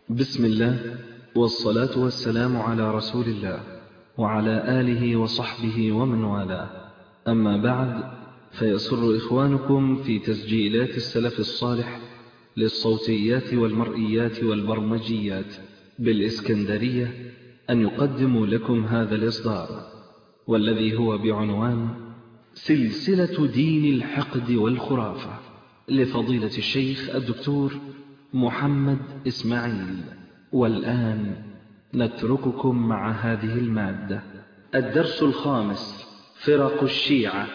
بسم الله والصلاة والسلام على رسول الله وعلى آله وصحبه ومن والاه. أما بعد، فيسر إخوانكم في تسجيلات السلف الصالح للصوتيات والمرئيات والبرمجيات بالإسكندرية أن يقدموا لكم هذا الإصدار، والذي هو بعنوان سلسلة دين الحقد والخرافة لفضيلة الشيخ الدكتور محمد إسماعيل. والآن نترككم مع هذه المادة. الدرس الخامس: فرق الشيعة.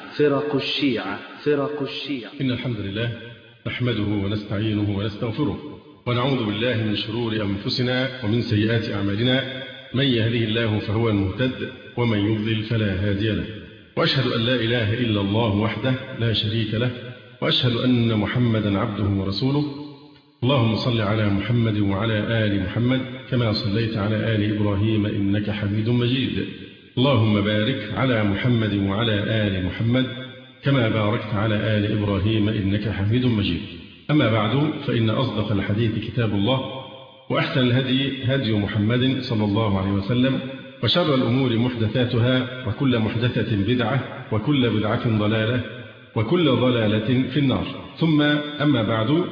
إن الحمد لله نحمده ونستعينه ونستغفره، ونعوذ بالله من شرور أنفسنا ومن سيئات أعمالنا. من يهده الله فهو المهتد، ومن يضلل فلا هادي له. وأشهد أن لا إله إلا الله وحده لا شريك له، وأشهد أن محمدا عبده ورسوله. اللهم صل على محمد وعلى آل محمد كما صليت على آل إبراهيم إنك حميد مجيد. اللهم بارك على محمد وعلى آل محمد كما باركت على آل إبراهيم إنك حميد مجيد. أما بعد، فإن أصدق الحديث كتاب الله، وأحسن الهدي هدي محمد صلى الله عليه وسلم، وشر الأمور محدثاتها، وكل محدثة بدعة، وكل بدعة ضلالة، وكل ضلالة في النار. ثم أما بعد،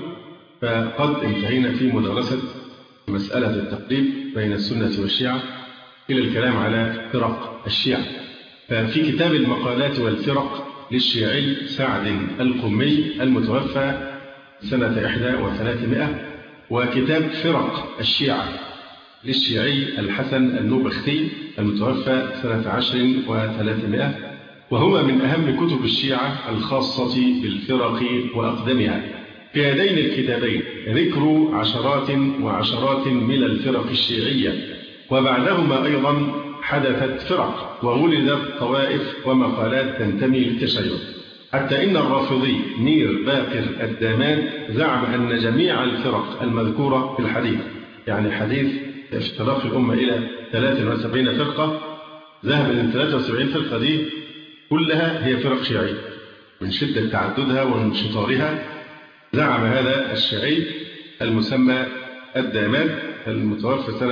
فقد انتهينا في مدرسة مسألة التقريب بين السنة والشيعة إلى الكلام على فرق الشيعة. ففي كتاب المقالات والفرق للشيعي سعد القمي المتوفى سنة 31، وكتاب فرق الشيعة للشيعي الحسن النوبختي المتوفى سنة 10 و300، وهما من أهم كتب الشيعة الخاصة بالفرق وأقدمها. في هذين الكتابين ذكر عشرات وعشرات من الفرق الشيعية، وبعدهما أيضا حدثت فرق وولدت طوائف ومقالات تنتمي للتشيع، حتى إن الرافضي مير باقر الدامان زعم أن جميع الفرق المذكورة في الحديث، يعني حديث افتراق الأمة إلى 73 فرقة، ذهب إلى 73 فرقة دي كلها هي فرق شيعية من شدة تعددها وانشطارها. زعم هذا الشيعي المسمى الدامان المتوفى سنة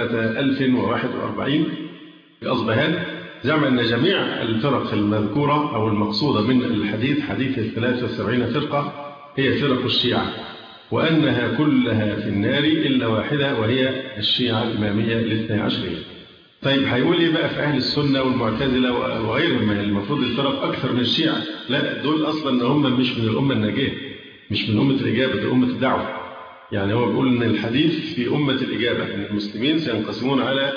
1041 في أصبهان، زعم أن جميع الفرق المذكورة أو المقصودة من الحديث، حديث 73 فرقة، هي فرق الشيعة، وأنها كلها في النار إلا واحدة، وهي الشيعة الإمامية الاثنى عشرية. طيب هيقول لي بقى في أهل السنة والمعتزلة وغيرهم، المفروض الفرق أكثر من الشيعة؟ لا، دول أصلا هم مش من الأمة الناجية، مش من أمة الإجابة، دي أمة الدعوة. يعني هو بيقول أن الحديث في أمة الإجابة أن المسلمين سينقسمون على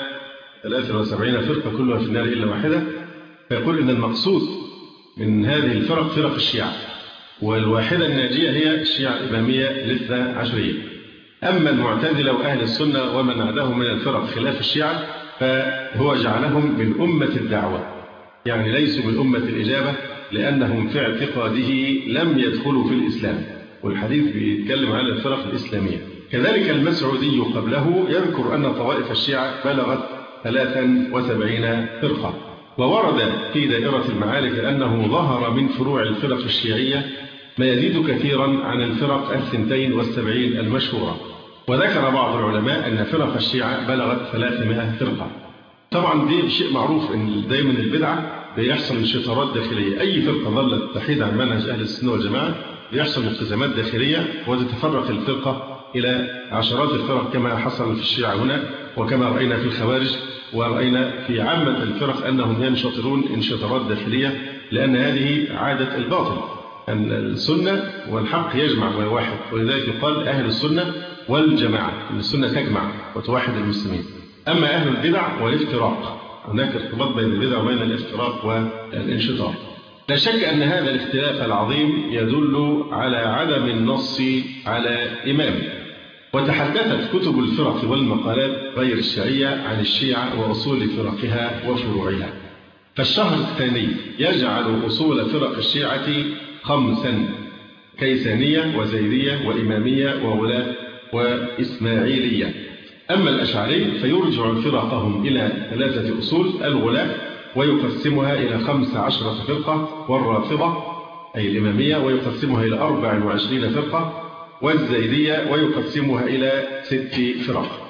73 فرقة كلها في النار إلا واحدة، فيقول أن المقصود من هذه الفرق فرق الشيعة، والواحدة الناجية هي الشيعة الإمامية الاثنى عشرية. أما المعتزلة وأهل السنة ومن عداهم من الفرق خلاف الشيعة فهو جعلهم من أمة الدعوة، يعني ليسوا من أمة الإجابة، لأنهم في اعتقاده لم يدخلوا في الإسلام، والحديث بيتكلم على الفرق الإسلامية. كذلك المسعودي قبله يذكر أن طوائف الشيعة بلغت 73 فرقة، وورد في دائرة المعارف أنه ظهر من فروع الفرق الشيعية ما يزيد كثيرا عن الفرق 72 المشهورة. وذكر بعض العلماء أن فرق الشيعة بلغت 300 فرقة. طبعا دي شيء معروف أن دايما البدعة بيحصل انشطارات داخلية، أي فرقة ظلت تحيد عن منهج أهل السنة والجماعة بيحصل التزامات داخلية، وتتفرق الفرقة إلى عشرات الفرق كما حصل في الشيعة هنا، وكما رأينا في الخوارج، ورأينا في عامة الفرق أنهم ينشطرون انشطارات داخلية، لأن هذه عادة الباطل، أن السنة والحق يجمع ويوحد، ولذلك يقال أهل السنة والجماعة، أن السنة تجمع وتوحد المسلمين. أما أهل البدع والافتراق، هناك ارتباط بين البدع وبين الافتراق والانشطار. لا شك أن هذا الاختلاف العظيم يدل على عدم النص على إمام. وتحدثت كتب الفرق والمقالات غير الشيعية عن الشيعة وأصول فرقها وفروعها. فالشهر الثاني يجعل أصول فرق الشيعة 5: كيسانية وزيدية وإمامية وولاة وإسماعيلية. أما الأشعري فيرجع فرقهم إلى 3 أصول: الغلاة ويقسمها إلى 15 فرقة، والرافضة أي الإمامية ويقسمها إلى 24 فرقة، والزيدية ويقسمها إلى 6 فرق.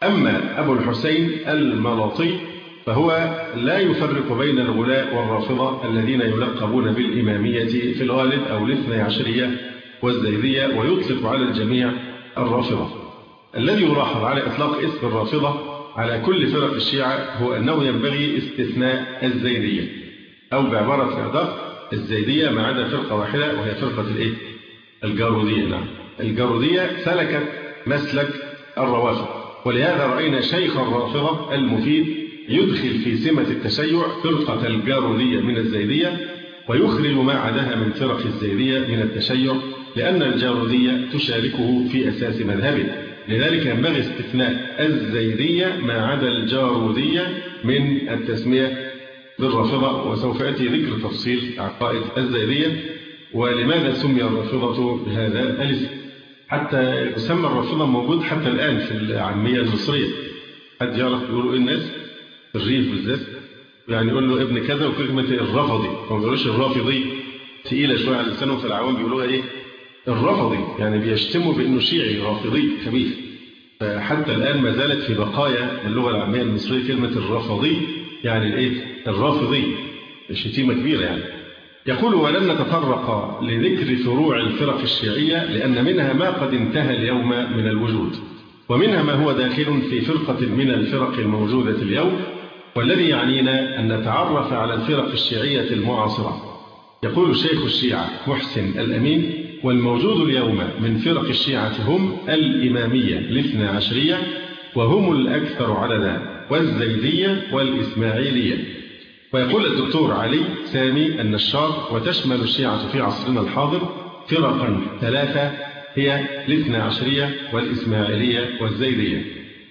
أما أبو الحسين الملاطي فهو لا يفرق بين الغلاء والرافضة الذين يلقبون بالإمامية في الغالب أو الاثني عشرية والزيدية، ويطلق على الجميع الرافضة. الذي يلاحظ على إطلاق اسم الرافضة على كل فرق الشيعة هو أنه ينبغي استثناء الزيدية، أو بعبارة أدق الزيدية ما عدا فرقة واحدة وهي فرقة الجارودية. نعم، الجارودية سلكت مسلك الروافض، ولهذا رأينا شيخ الرافضة المفيد يدخل في سمة التشيع فرقة الجارودية من الزيدية، ويخرج ما عداها من فرق الزيدية من التشيع، لأن الجارودية تشاركه في أساس مذهبه. لذلك ينبغي استثناء الزيدية ما عدا الجارودية من التسمية بالرافضة، وسوف يأتي ذكر تفصيل عقائد الزيدية ولماذا سمي الرافضة بهذا الاسم. حتى يسمى الرافضة موجود حتى الآن في العامية المصرية. حد يعرف يقولوا إيه الناس في الريف بالذات؟ يعني يقول له ابن كذا وكلمة الرافضي، ما بيقولوش الرافضي، ثقيلة شوية على لسانهم، في العوام بيقولوها إيه؟ الرافضي، يعني بيشتموا بأنه شيعي رافضي خبيث. فحتى الآن ما زالت في بقايا اللغة العامية المصرية كلمة الرافضي، يعني الإيه؟ الرافضي، شتيمة كبيرة يعني. يقول: ولن نتطرق لذكر فروع الفرق الشيعية لأن منها ما قد انتهى اليوم من الوجود، ومنها ما هو داخل في فرقة من الفرق الموجودة اليوم، والذي يعنينا أن نتعرف على الفرق الشيعية المعاصرة. يقول شيخ الشيعة محسن الأمين: والموجود اليوم من فرق الشيعة هم الإمامية الاثنى عشرية، وهم الأكثر عددا، والزيدية والإسماعيلية. ويقول الدكتور علي سامي النشار: وتشمل الشيعة في عصرنا الحاضر فرقا ثلاثة، هي الاثنى عشرية والإسماعيلية والزيدية.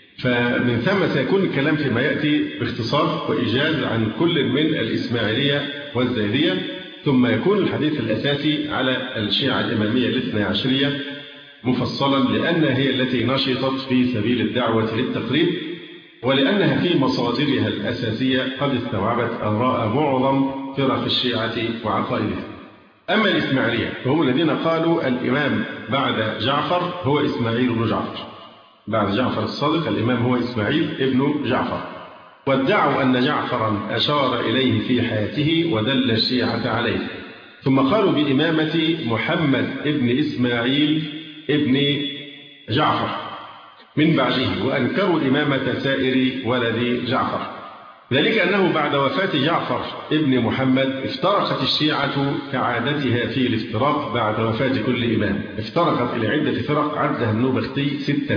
فمن ثم سيكون الكلام فيما يأتي باختصار وإيجاز عن كل من الإسماعيلية والزيدية، ثم يكون الحديث الأساسي على الشيعة الإمامية الاثنى عشرية مفصلا، لأنها هي التي نشطت في سبيل الدعوة للتقريب، ولأنها في مصادرها الأساسية قد استوعبت آراء معظم فرق الشيعة وعقائدها. أما الإسماعيلية فهم الذين قالوا الإمام بعد جعفر هو إسماعيل بن جعفر، بعد جعفر الصادق الإمام هو إسماعيل ابن جعفر، وادعوا أن جعفرا أشار إليه في حياته ودل الشيعة عليه، ثم قالوا بإمامة محمد ابن إسماعيل ابن جعفر من بعده، وأنكروا إمامة سائر ولد جعفر، ذلك أنه بعد وفاة جعفر ابن محمد افترقت الشيعة كعادتها في الافتراق بعد وفاة كل إمام، افترقت إلى عدة فرق عدها النوبختي 6،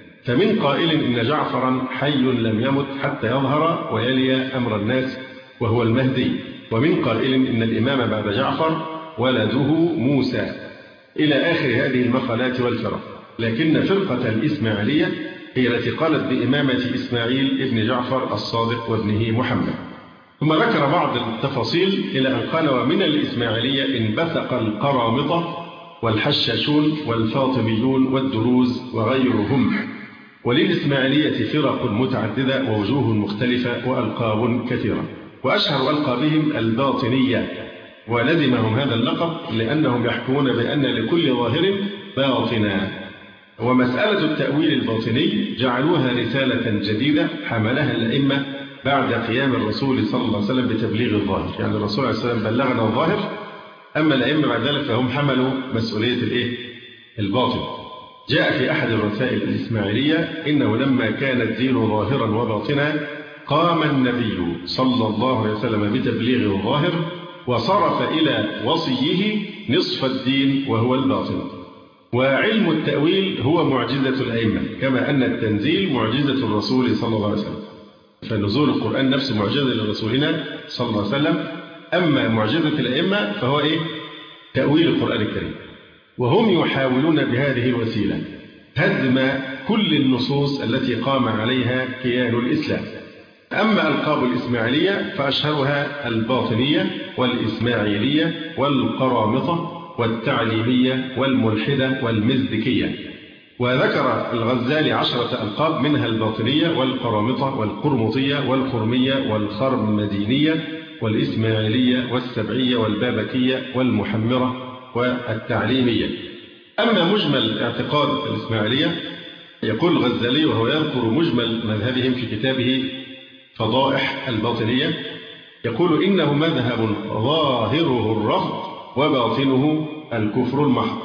فمن قائل إن جعفرا حي لم يمت حتى يظهر ويلي أمر الناس وهو المهدي، ومن قائل إن الإمام بعد جعفر ولده موسى، إلى آخر هذه المقالات والفرق. لكن فرقة الإسماعيلية هي التي قالت بإمامة إسماعيل ابن جعفر الصادق وابنه محمد. ثم ذكر بعض التفاصيل إلى أن قال: ومن الإسماعيلية انبثق القرامطة والحشاشون والفاطميون والدروز وغيرهم. وللإسماعيلية فرق متعددة ووجوه مختلفة وألقاب كثيرة، وأشهر ألقابهم الباطنية، ولزمهم هذا اللقب لأنهم يحكمون بأن لكل ظاهر باطنا. ومسألة التأويل الباطني جعلوها رسالة جديدة حملها الأئمة بعد قيام الرسول صلى الله عليه وسلم بتبليغ الظاهر، يعني الرسول عليه السلام بلغنا الظاهر، أما الأئمة بعد ذلك فهم حملوا مسؤولية الباطن. جاء في أحد الرسائل الإسماعيلية: إنه لما كان الدين ظاهرا وباطنا قام النبي صلى الله عليه وسلم بتبليغ الظاهر، وصرف إلى وصيه نصف الدين وهو الباطن. وعلم التأويل هو معجزة الأئمة، كما أن التنزيل معجزة الرسول صلى الله عليه وسلم، فنزول القرآن نفسه معجزة لرسولنا صلى الله عليه وسلم. أما معجزة الأئمة فهو تأويل القرآن الكريم، وهم يحاولون بهذه الوسيلة هدم كل النصوص التي قام عليها كيان الإسلام. أما ألقاب الإسماعيلية فأشهرها الباطنية والإسماعيلية والقرامطة والتعليمية والملحدة والمزدكية. وذكر الغزالي 10 ألقاب، منها الباطنية والقرامطة والقرمطية والخرمية والخرمدينية والإسماعيلية والسبعية والبابكية والمحمرة والتعليمية. أما مجمل اعتقاد الإسماعيلية يقول الغزالي وهو يذكر مجمل مذهبهم في كتابه فضائح الباطنية، يقول إنه مذهب ظاهره الرفض وباطنه الكفر المحض،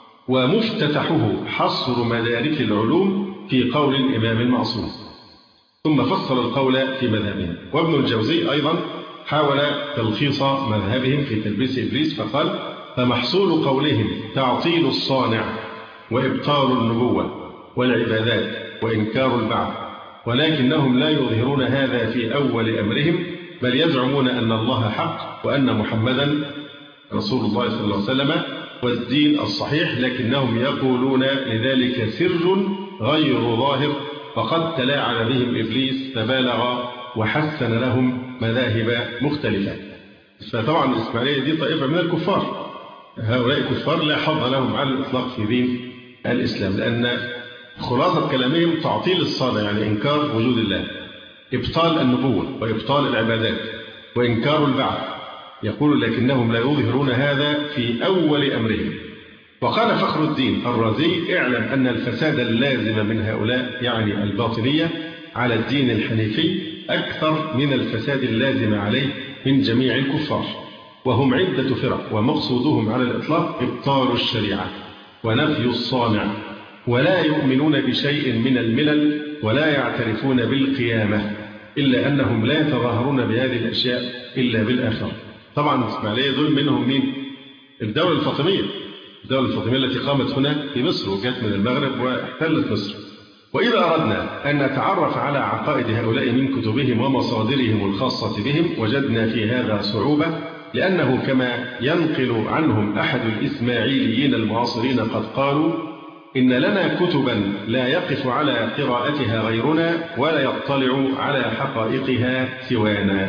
ومفتتحه حصر مدارك العلوم في قول الإمام المعصوم. ثم فصل القول في مذهبهم. وابن الجوزي أيضا حاول تلخيص مذهبهم في تلبيس إبليس فقال: فمحصول قولهم تعطيل الصانع وإبطال النبوة والعبادات وإنكار البعث، ولكنهم لا يظهرون هذا في أول أمرهم، بل يزعمون أن الله حق وأن محمدا رسول الله صلى الله عليه وسلم والدين الصحيح، لكنهم يقولون لذلك سر غير ظاهر، وقد تلاعن بهم إبليس فبالغ وحسن لهم مذاهب مختلفة. فطبعا الإسماعيلية دي طائفة من الكفار، هؤلاء كفار لا حظ لهم على الإطلاق في دين الإسلام، لأن خلاصة كلامهم تعطيل الصانع، يعني إنكار وجود الله، إبطال النبوة وإبطال العبادات وإنكار البعث. يقول لكنهم لا يظهرون هذا في أول أمرهم. وقال فخر الدين الرازي: اعلم أن الفساد اللازم من هؤلاء، يعني الباطنية، على الدين الحنيفي أكثر من الفساد اللازم عليه من جميع الكفار، وهم عدة فرق، ومقصودهم على الإطلاق إبطال الشريعة ونفي الصانع، ولا يؤمنون بشيء من الملل، ولا يعترفون بالقيامة، إلا أنهم لا يتظاهرون بهذه الأشياء إلا بالآخرة. طبعا الإسماعيلية دول منهم مين؟ الدولة الفاطمية، الدولة الفاطمية التي قامت هنا في مصر وجاءت من المغرب واحتلت مصر. وإذا أردنا أن نتعرف على عقائد هؤلاء من كتبهم ومصادرهم الخاصة بهم وجدنا في هذا صعوبة، لأنه كما ينقل عنهم أحد الإسماعيليين المعاصرين قد قالوا: إن لنا كتبا لا يقف على قراءتها غيرنا ولا يطلع على حقائقها سوانا.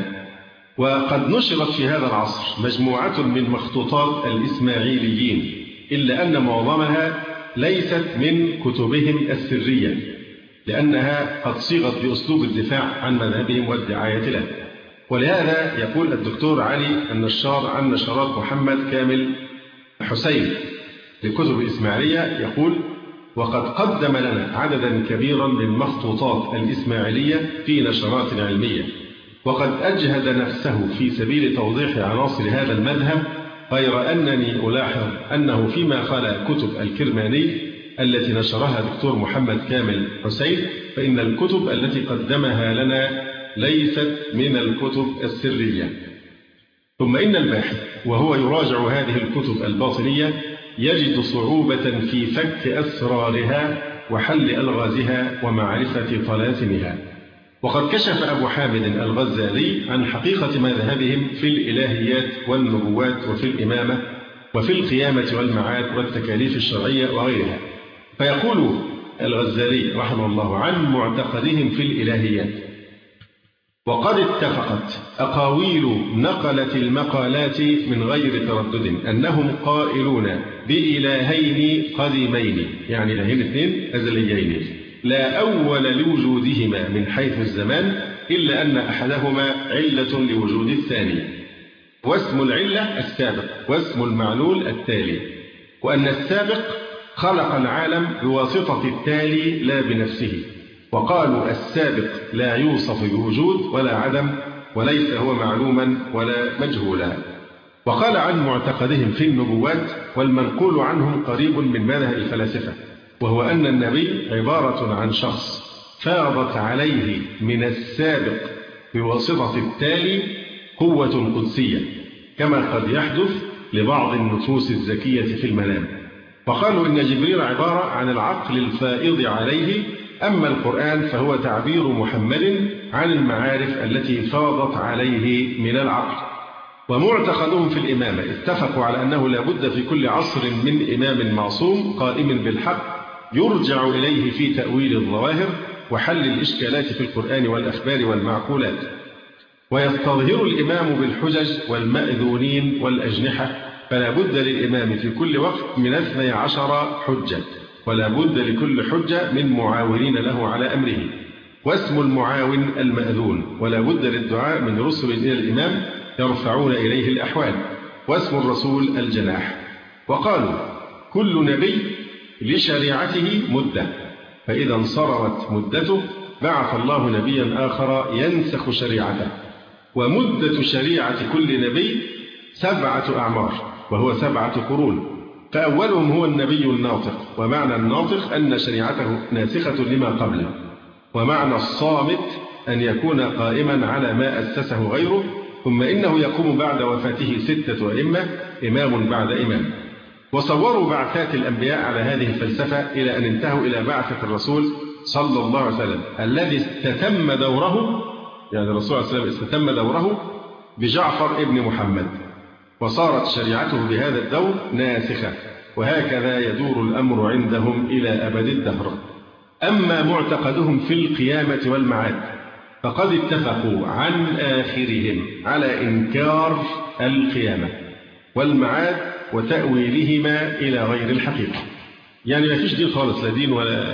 وقد نشرت في هذا العصر مجموعة من مخطوطات الإسماعيليين، إلا أن معظمها ليست من كتبهم السرية، لأنها قد صيغت بأسلوب الدفاع عن مذهبهم والدعاية له. ولهذا يقول الدكتور علي النشار عن نشرات محمد كامل حسين لكتب الإسماعيلية، يقول: وقد قدم لنا عددا كبيرا من مخطوطات الإسماعيلية في نشرات علمية، وقد أجهد نفسه في سبيل توضيح عناصر هذا المذهب، غير أنني ألاحظ أنه فيما خلا كتب الكرماني التي نشرها دكتور محمد كامل حسين، فإن الكتب التي قدمها لنا ليست من الكتب السرية. ثم إن الباحث وهو يراجع هذه الكتب الباطنية يجد صعوبة في فك أسرارها وحل ألغازها ومعرفة طلاسمها. وقد كشف أبو حامد الغزالي عن حقيقة مذهبهم في الإلهيات والنبوات وفي الإمامة وفي القيامة والمعاد والتكاليف الشرعية وغيرها. فيقول الغزالي رحمه الله عن معتقدهم في الإلهيات: وقد اتفقت أقاويل نقلت المقالات من غير تردد أنهم قائلون بإلهين قديمين، يعني إلهين اثنين أزليين، لا أول لوجودهما من حيث الزمان، إلا أن أحدهما علة لوجود الثاني، واسم العلة السابق واسم المعلول التالي، وأن السابق خلق العالم بواسطة التالي لا بنفسه. وقالوا السابق لا يوصف بوجود ولا عدم، وليس هو معلوما ولا مجهولا. وقال عن معتقدهم في النبوات والمنقول عنهم قريب من مذهب الفلاسفة، وهو أن النبي عبارة عن شخص فاضت عليه من السابق بواسطة التالي قوة قدسية، كما قد يحدث لبعض النفوس الزكية في المنام. وقالوا إن جبريل عبارة عن العقل الفائض عليه، أما القرآن فهو تعبير محمد عن المعارف التي فاضت عليه من العقل. ومعتقدهم في الإمامة اتفقوا على أنه لا بد في كل عصر من إمام معصوم قائم بالحق يرجع إليه في تأويل الظواهر وحل الإشكالات في القرآن والأخبار والمعقولات. ويستظهر الإمام بالحجج والمأذونين والأجنحة، فلا بد للإمام في كل وقت من 12 حجة، ولا بد لكل حجة من معاونين له على أمره، واسم المعاون المأذون، ولا بد للدعاء من رسل إلى الإمام يرفعون إليه الأحوال، واسم الرسول الجناح. وقالوا كل نبي لشريعته مدة، فإذا انصرمت مدته بعث الله نبيا آخر ينسخ شريعته. ومدة شريعة كل نبي 7 أعمار، وهو 7 قرون. فأولهم هو النبي الناطق، ومعنى الناطق أن شريعته ناسخة لما قبله. ومعنى الصامت أن يكون قائما على ما أسسه غيره. ثم إنه يقوم بعد وفاته 6 أئمة، إمام بعد إمام. وصوروا بعثات الأنبياء على هذه الفلسفة إلى أن انتهوا إلى بعثة الرسول صلى الله عليه وسلم الذي استتم دوره، يعني الرسول صلى الله عليه وسلم استتم دوره بجعفر ابن محمد، وصارت شريعته بهذا الدور ناسخة. وهكذا يدور الأمر عندهم إلى أبد الدهر. أما معتقدهم في القيامة والمعاد فقد اتفقوا عن آخرهم على إنكار القيامة والمعاد وتأويلهما إلى غير الحقيقة. يعني ما فيش دين خالص، لا دين ولا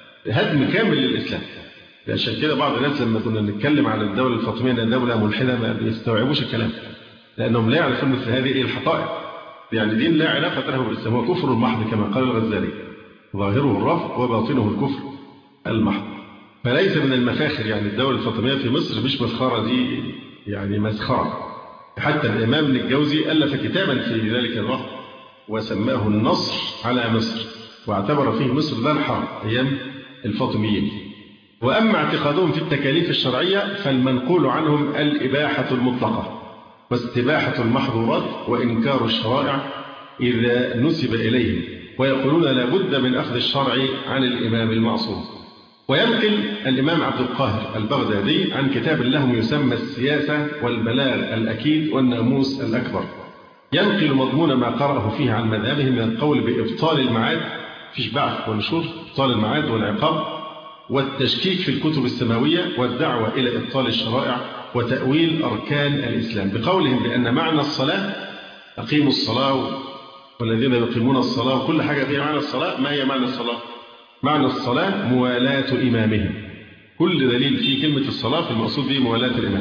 هدم كامل للإسلام. عشان كده بعض الناس لما كنا نتكلم على الدولة الفاطمية أنها دولة ملحدة ما بيستوعبوش الكلام، لأنهم لا يعرفون مثل هذه الحقائق. يعني دين لا علاقة له بالإسلام، هو كفر محض كما قال الغزالي، ظاهره الرفض وباطنه الكفر المحض. فليس من المفاخر، يعني الدولة الفاطمية في مصر مش مسخرة، دي يعني مسخرة. حتى الإمام ابن الجوزي ألف كتابا في ذلك الوقت وسماه النصر على مصر، واعتبر فيه مصر ذا الحرب أيام الفاطميين. وأما اعتقادهم في التكاليف الشرعية فالمنقول عنهم الإباحة المطلقة واستباحة المحظورات وإنكار الشرائع إذا نسب إليهم، ويقولون لا بد من أخذ الشرع عن الإمام المعصوم. وينقل الإمام عبد القاهر البغدادي عن كتاب لهم يسمى السياسة والبلاغ الأكيد والناموس الأكبر، ينقل مضمون ما قرأه فيه عن مذهبه من القول بإبطال المعاد، فيش بعث ونشور، إبطال المعاد والعقاب والتشكيك في الكتب السماوية والدعوة إلى إبطال الشرائع وتأويل أركان الإسلام، بقولهم بأن معنى الصلاة أقيموا الصلاة والذين يقيمون الصلاة وكل حاجة فيها معنى الصلاة. ما هي معنى الصلاة؟ معنى الصلاة موالاة إمامهم. كل دليل في كلمة الصلاة في المقصود به موالاة الإمام.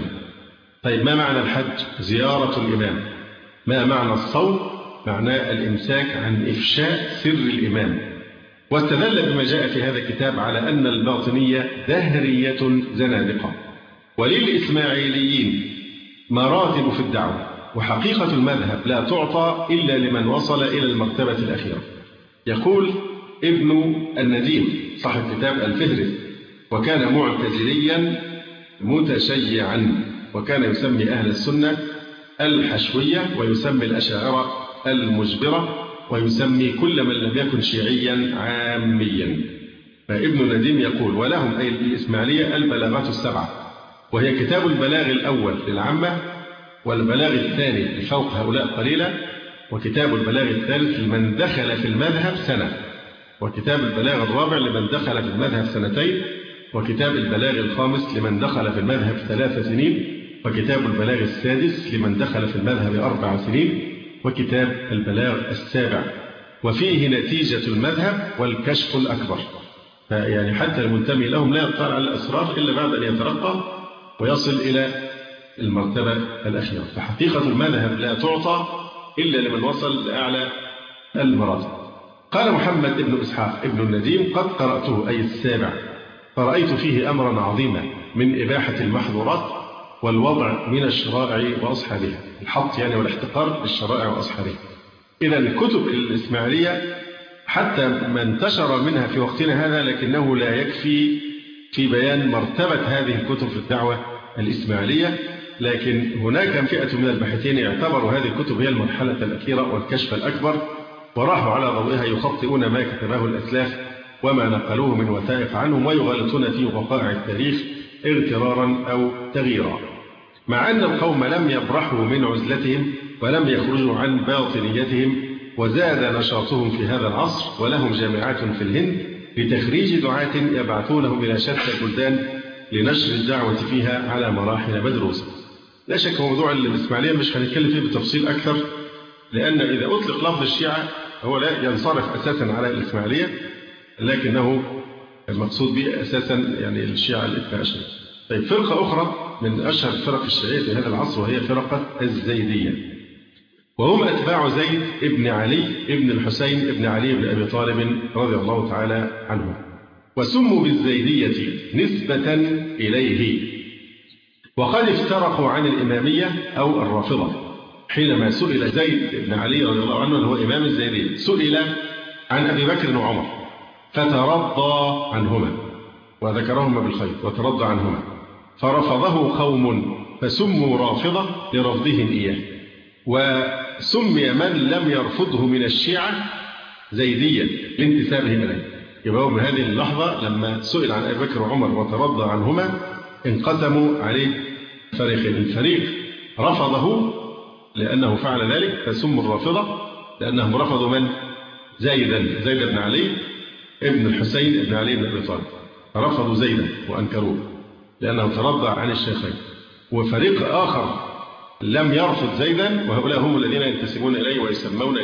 طيب ما معنى الحج؟ زيارة الإمام. ما معنى الصوم؟ معناه الإمساك عن إفشاء سر الإمام. واستدل بما جاء في هذا الكتاب على أن الباطنية دهرية زنادقة. وللإسماعيليين مراتب في الدعوة، وحقيقة المذهب لا تعطى إلا لمن وصل إلى المرتبة الأخيرة. يقول ابن النديم صاحب كتاب الفهرس: وكان معتزليا متشيعا، وكان يسمي أهل السنة الحشوية، ويسمي الأشاعرة المجبرة، ويسمي كل من لم يكن شيعيا عاميا. فابن النديم يقول: ولهم أي الإسماعيلية البلاغات السبعة، وهي كتاب البلاغ الأول للعامة، والبلاغ الثاني لفوق هؤلاء قليلا، وكتاب البلاغ الثالث لمن دخل في المذهب سنة، وكتاب البلاغ الرابع لمن دخل في المذهب 2 وكتاب البلاغ الخامس لمن دخل في المذهب 3 سنين، وكتاب البلاغ السادس لمن دخل في المذهب 4 سنين، وكتاب البلاغ السابع. وفيه نتيجة المذهب والكشف الأكبر. فيعني حتى المنتمي لهم لا يطلع على الأسرار إلا بعد أن يترقى ويصل إلى المرتبة الأخيرة. فحقيقة المذهب لا تعطى إلا لمن وصل لأعلى المراتب. قال محمد بن إسحاق ابن النديم: قد قرأته أي السابع، فرأيت فيه أمرا عظيما من إباحة المحظورات والوضع من الشرائع وأصحابها، الحط يعني والاحتقار للشرائع وأصحابها. إذا الكتب الإسماعيلية حتى ما انتشر منها في وقتنا هذا، لكنه لا يكفي في بيان مرتبة هذه الكتب في الدعوة الإسماعيلية. لكن هناك فئة من الباحثين اعتبروا هذه الكتب هي المرحلة الأخيرة والكشف الأكبر، وراحوا على ضوئها يخطئون ما كتبه الأسلاف وما نقلوه من وثائق عنهم، ويغالطون في وقائع التاريخ اغترارا أو تغييرا. مع أن القوم لم يبرحوا من عزلتهم ولم يخرجوا عن باطنيتهم، وزاد نشاطهم في هذا العصر، ولهم جامعات في الهند لتخريج دعاة يبعثونهم إلى شتى البلدان لنشر الدعوة فيها على مراحل مدروسة. لا شك موضوع الإسماعيلية مش هنتكلم فيه بتفصيل أكثر، لأن إذا أطلق لفظ الشيعة هو لا ينصرف أساسا على الإسماعيلية، لكنه المقصود به أساسا يعني الشيعة الاثنى عشر. طيب فرقة أخرى من أشهر الفرق الشيعية في هذا العصر وهي فرقة الزيدية، وهم أتباع زيد ابن علي ابن الحسين ابن علي بن أبي طالب رضي الله تعالى عنه. وسموا بالزيدية نسبة إليه. وقد افترقوا عن الإمامية أو الرافضة. حينما سئل زيد بن علي رضي الله عنه هو إمام الزيدية، سئل عن أبي بكر وعمر فترضى عنهما وذكرهما بالخير وترضى عنهما، فرفضه قوم فسموا رافضة لرفضهم إياه، وسمي من لم يرفضه من الشيعة زيديا لانتسابهم إليه. يبقى من هذه اللحظة لما سئل عن أبي بكر وعمر وترضى عنهما انقسموا عليه فريقين. الفريق رفضه لأنه فعل ذلك فسموا الرافضة، لأنهم رفضوا من؟ زيد بن علي ابن الحسين بن علي بن أبي طالب، رفضوا زيدا وأنكروه لأنه ترضى عن الشيخين. وفريق آخر لم يرفض زيدا، وهؤلاء هم الذين ينتسبون إليه ويسمون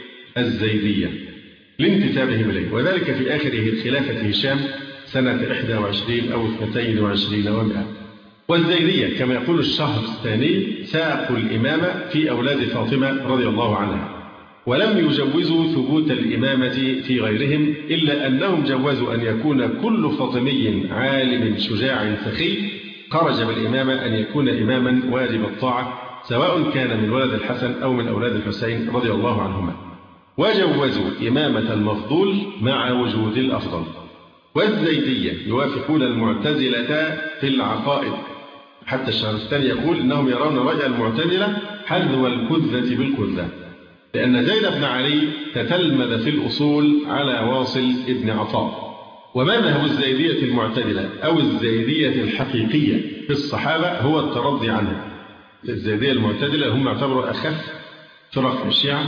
الزيدية لانتسابهم إليه، وذلك في آخر خلافة هشام سنة 21 أو 22 و100. والزيدية كما يقول الشهرستاني ساقوا الإمامة في أولاد فاطمة رضي الله عنها، ولم يجوزوا ثبوت الإمامة في غيرهم، إلا أنهم جوزوا أن يكون كل فاطمي عالم شجاع سخي خرج بالإمامة أن يكون إماما واجب الطاعة، سواء كان من ولد الحسن أو من أولاد الحسين رضي الله عنهما. وجوزوا إمامة المفضول مع وجود الأفضل. والزيدية يوافقون المعتزلة في العقائد، حتى الشهرستاني يقول إنهم يرون رأي المعتزلة حذو الكذة بالكذة، لأن زيد بن علي تتلمذ في الأصول على واصل ابن عطاء. ومذهب الزيدية المعتدلة أو الزيدية الحقيقية في الصحابة هو الترضي عنها. الزيدية المعتدلة هم يعتبروا أخف فرق الشيعة،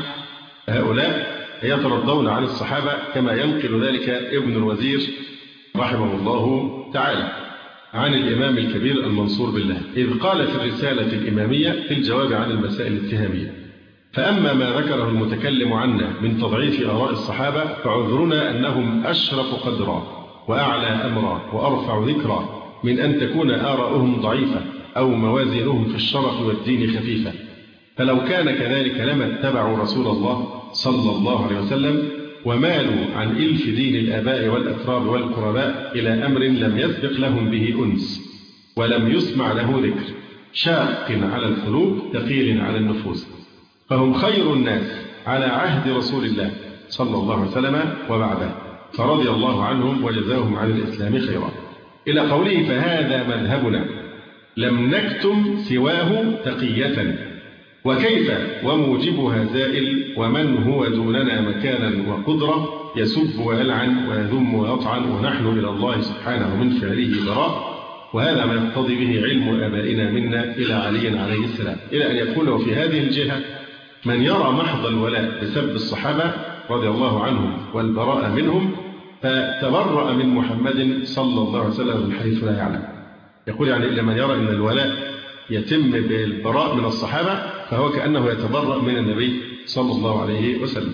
هؤلاء يترضون عن الصحابة كما ينقل ذلك ابن الوزير رحمه الله تعالى عن الإمام الكبير المنصور بالله، إذ قال في الرسالة الإمامية في الجواب عن المسائل الاتهامية: فأما ما ذكره المتكلم عنا من تضعيف آراء الصحابة فعذرنا أنهم أشرف قدرا وأعلى أمرا وأرفع ذكرا من أن تكون آراؤهم ضعيفة أو موازينهم في الشرف والدين خفيفة، فلو كان كذلك لما اتبعوا رسول الله صلى الله عليه وسلم ومالوا عن إلف دين الآباء والأتراب والقرباء إلى أمر لم يسبق لهم به أنس ولم يسمع له ذكر، شاق على القلوب ثقيل على النفوس، فهم خير الناس على عهد رسول الله صلى الله عليه وسلم وبعده، فرضي الله عنهم وجزاهم عن الإسلام خيرا. إلى قوله: فهذا مذهبنا لم نكتم سواه تقية، وكيف وموجبها زائل ومن هو دوننا مكانا وقدرة يسب ويلعن ويذم ويطعن ونحن إلى الله سبحانه من فعله براء، وهذا ما يقتضي به علم آبائنا منا إلى علي عليه السلام، إلى أن يقول في هذه الجهة من يرى محض الولاء بسب الصحابة رضي الله عنهم والبراء منهم فتبرأ من محمد صلى الله عليه وسلم من حيث لا يعلم. يقول يعني إلا من يرى أن الولاء يتم بالبراء من الصحابة فهو كأنه يتبرأ من النبي صلى الله عليه وسلم.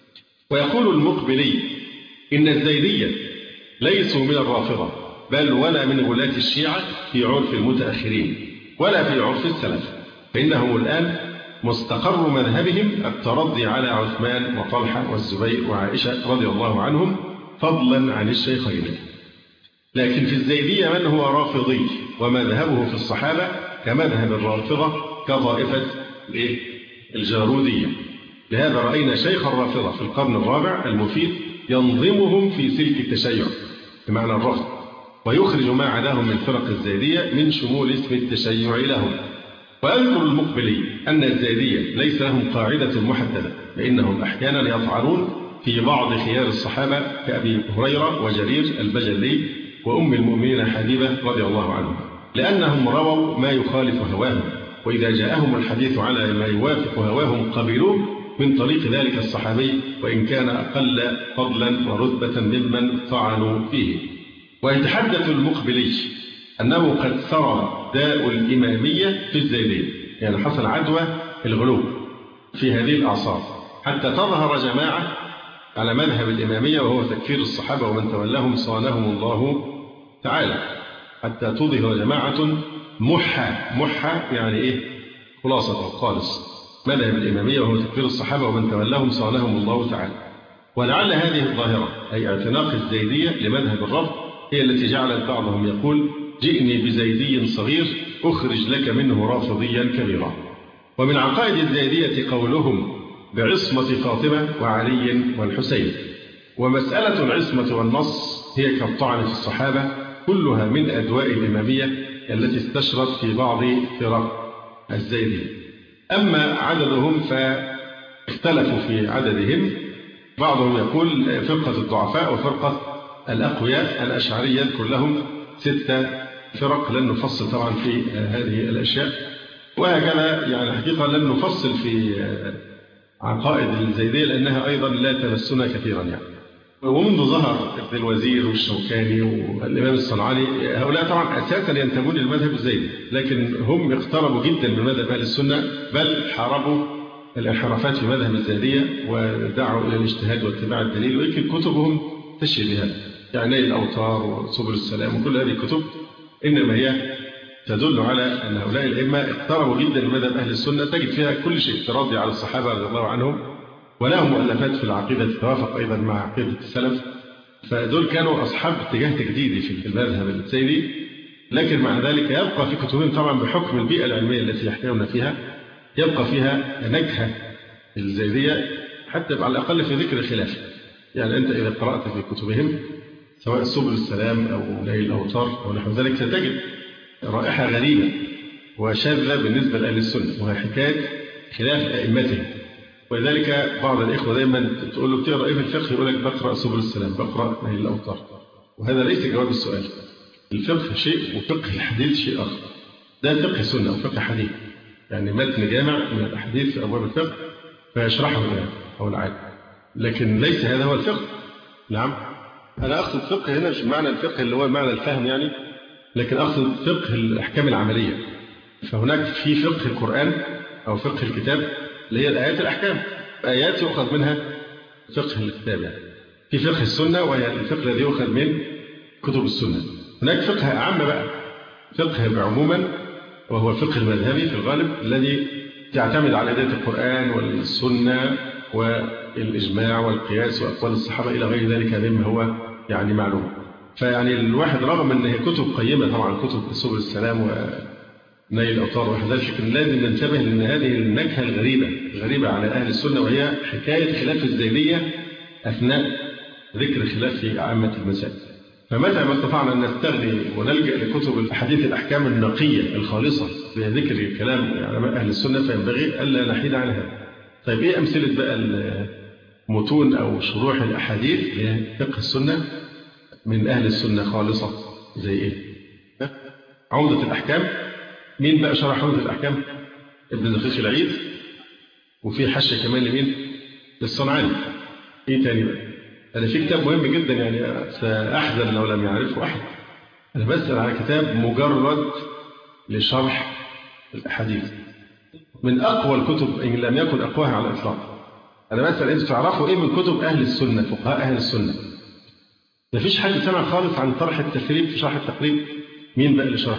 ويقول المقبلي إن الزيدية ليسوا من الرافضة بل ولا من غلاة الشيعة في عرف المتأخرين ولا في عرف السلف، فإنهم الآن مستقر مذهبهم الترضي على عثمان وطلحة والزبير وعائشة رضي الله عنهم فضلا عن الشيخين. لكن في الزيدية من هو رافضي ومذهبه في الصحابة كمذهب الرافضة كطائفة الجارودية. لهذا رأينا شيخ الرافضة في القرن الرابع المفيد ينظمهم في سلك التشيع بمعنى الرفض، ويخرج ما عداهم من فرق الزيدية من شمول اسم التشيع لهم. وأذكر المقبلي أن الزيدية ليس لهم قاعدة محددة، لأنهم أحيانا يطعنون في بعض خيار الصحابة كأبي هريرة وجرير البجلي وأم المؤمنين حبيبة رضي الله عنهم، لأنهم رووا ما يخالف هواهم، وإذا جاءهم الحديث على ما يوافق هواهم قبلوه من طريق ذلك الصحابي وإن كان أقل فضلا ورتبة ممن طعنوا فيه. ويتحدث المقبلي أنه قد سرى داء الإمامية في الزيدية، يعني حصل عدوى الغلو في هذه الأعصار حتى تظهر جماعة على مذهب الإمامية وهو تكفير الصحابة ومن تولاهم صانهم الله تعالى، حتى تظهر جماعة محى يعني إيه خلاصة أو خالص مذهب الإمامية وهو تكفير الصحابة ومن تولاهم صانهم الله تعالى. ولعل هذه الظاهرة أي اعتناق الزيدية لمذهب الرفض هي التي جعلت بعضهم يقول جئني بزيدي صغير أخرج لك منه رافضيا كبيرا. ومن عقائد الزيدية قولهم بعصمة فاطمة وعلي والحسين. ومسألة العصمة والنص هي كالطعن في الصحابة كلها من أدواء الإمامية التي استشرت في بعض فرق الزيدية. أما عددهم فاختلفوا في عددهم، بعضهم يقول فرقة الضعفاء وفرقة الأقوياء. الأشعري يذكر لهم 6 فرق، لن نفصل طبعا في هذه الأشياء، وهكذا يعني حقيقة لن نفصل في عقائد الزيدية لأنها أيضا لا تمسنا كثيرا يعني. ومنذ ظهر ابن الوزير والشوكاني والإمام الصنعاني هؤلاء طبعا أساسا ينتمون للمذهب الزيدي، لكن هم اقتربوا جدا من مذهب أهل السنة، بل حاربوا الانحرافات في مذهب الزيدية ودعوا إلى الاجتهاد واتباع الدليل، ويمكن كتبهم تشير بهذا، يعني نيل الأوطار وسبل السلام وكل هذه الكتب إنما هي تدل على أن هؤلاء الأئمة اقتربوا جدا من مذهب أهل السنة، تجد فيها كل شيء افتراضي على الصحابة رضي الله عنهم، ولهم مؤلفات في العقيدة تتوافق أيضا مع عقيدة السلف. فدول كانوا أصحاب اتجاه تجديدي في المذهب الزيدي، لكن مع ذلك يبقى في كتبهم طبعا بحكم البيئة العلمية التي يحتوون فيها يبقى فيها نكهة الزيدية، حتى على الأقل في ذكر الخلاف. يعني أنت إذا قرأت في كتبهم سواء سبل السلام أو نيل الأوطار أو نحو ذلك ستجد رائحة غريبة وشاذة بالنسبة لأهل السنة، وهي حكاية خلاف أئمتهم. ولذلك بعض الإخوة دائما تقول له بتقرأ إيه في الفقه؟ يقول لك بقرأ سبل السلام، بقرأ نيل الأوطار، وهذا ليس جواب السؤال. الفقه شيء وفقه الحديث شيء آخر. ده فقه سنة أو فقه حديث، يعني متن جامع من الأحاديث في أبواب الفقه فيشرحه الإمام أو العالم، لكن ليس هذا هو الفقه. نعم، أنا أقصد فقه هنا مش معنى الفقه اللي هو معنى الفهم يعني، لكن أقصد فقه الأحكام العملية. فهناك في فقه القرآن أو فقه الكتاب اللي هي الآيات الأحكام، آيات يؤخذ منها فقه الكتاب يعني. في فقه السنة وهي الفقه الذي يؤخذ من كتب السنة. هناك فقه أعم بقى، فقه عموما وهو الفقه المذهبي في الغالب الذي يعتمد على أدلة القرآن والسنة والإجماع والقياس وأقوال الصحابة إلى غير ذلك مما هو يعني معلوم. فيعني الواحد رغم أن هي كتب قيمة طبعا، كتب سبل السلام ونيل الأوطار وحذلك، لكن لازم ننتبه لأن هذه النكهة الغريبة على أهل السنة، وهي حكاية خلاف الزيدية أثناء ذكر خلاف في عامة المسائل. فمتى ما استطعنا أن نستغني ونلجأ لكتب الأحاديث الأحكام النقية الخالصة بذكر كلام علماء أهل السنة فينبغي ألا نحيد عنها. طيب إيه أمثلة بقى المتون أو شروح الأحاديث لفقه السنة من أهل السنة خالصة زي إيه؟ عمدة الأحكام. مين بقى شرح عمدة الأحكام؟ ابن دقيق العيد، وفي حشة كمان لمين؟ للصنعاني. إيه تاني بقى؟ أنا في كتاب مهم جدا يعني سأحزن لو لم يعرفه أحد. أنا بسأل على كتاب مجرد لشرح الأحاديث، من أقوى الكتب إن لم يكن أقواها على الإطلاق. أنا بسأل أنتوا تعرفوا إيه من كتب أهل السنة، فقهاء أهل السنة؟ مفيش حد سمع خالص عن طرح التثريب في شرح التقريب. مين بقى اللي شرح؟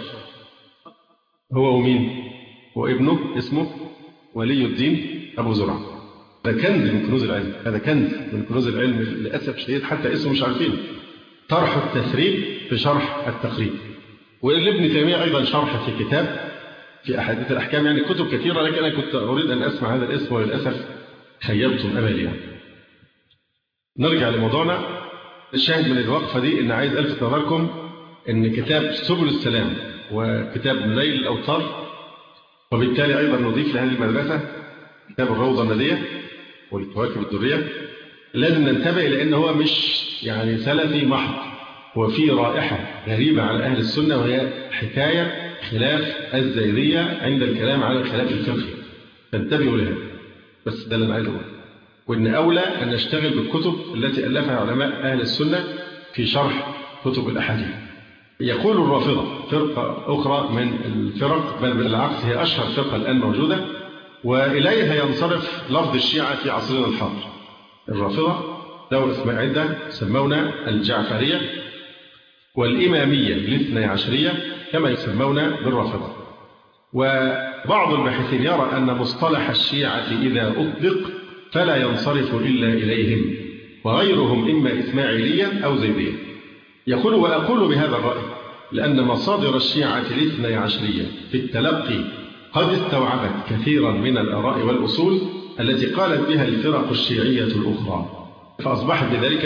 هو ومين؟ وابنه اسمه ولي الدين أبو زرعة. ده كنز من كنوز العلم، هذا كنز من كنوز العلم للأسف الشديد، حتى اسمه مش عارفين. طرح التثريب في شرح التقريب. ولابن تيمية أيضا شرح في كتاب في أحاديث الأحكام، يعني كتب كثيرة، لكن أنا كنت أريد أن أسمع هذا الاسم وللأسف خيبتم أملي. نرجع لموضوعنا. الشاهد من الوقفة دي إن عايز ألفت نظركم إن كتاب سبل السلام وكتاب نيل الأوطار، وبالتالي أيضا نضيف لهذه المدرسة كتاب الروضة الندية والكواكب الدرية، لازم ننتبه لأنه هو مش يعني سلفي محض، وفي رائحة غريبة على أهل السنة، وهي حكاية خلاف الزيدية عند الكلام على الخلاف الفقهي. فانتبهوا لها، بس ده اللي أنا عايز أقوله. وإن أولى أن نشتغل بالكتب التي ألفها علماء أهل السنة في شرح كتب الأحاديث. يقول الرافضة فرقة أخرى من الفرق، بل بالعكس هي أشهر فرقة الآن موجودة، وإليها ينصرف لفظ الشيعة في عصرنا الحاضر. الرافضة له اسماء عدة، سمونا الجعفرية والإمامية الاثني عشرية كما يسمون بالرافضة. وبعض الباحثين يرى أن مصطلح الشيعة إذا أطلق فلا ينصرف إلا إليهم، وغيرهم إما إسماعيليا أو زيديا. يقول: وأقول بهذا الرأي لأن مصادر الشيعة الاثني عشرية في التلقي قد استوعبت كثيرا من الآراء والأصول التي قالت بها الفرق الشيعية الأخرى، فأصبحت بذلك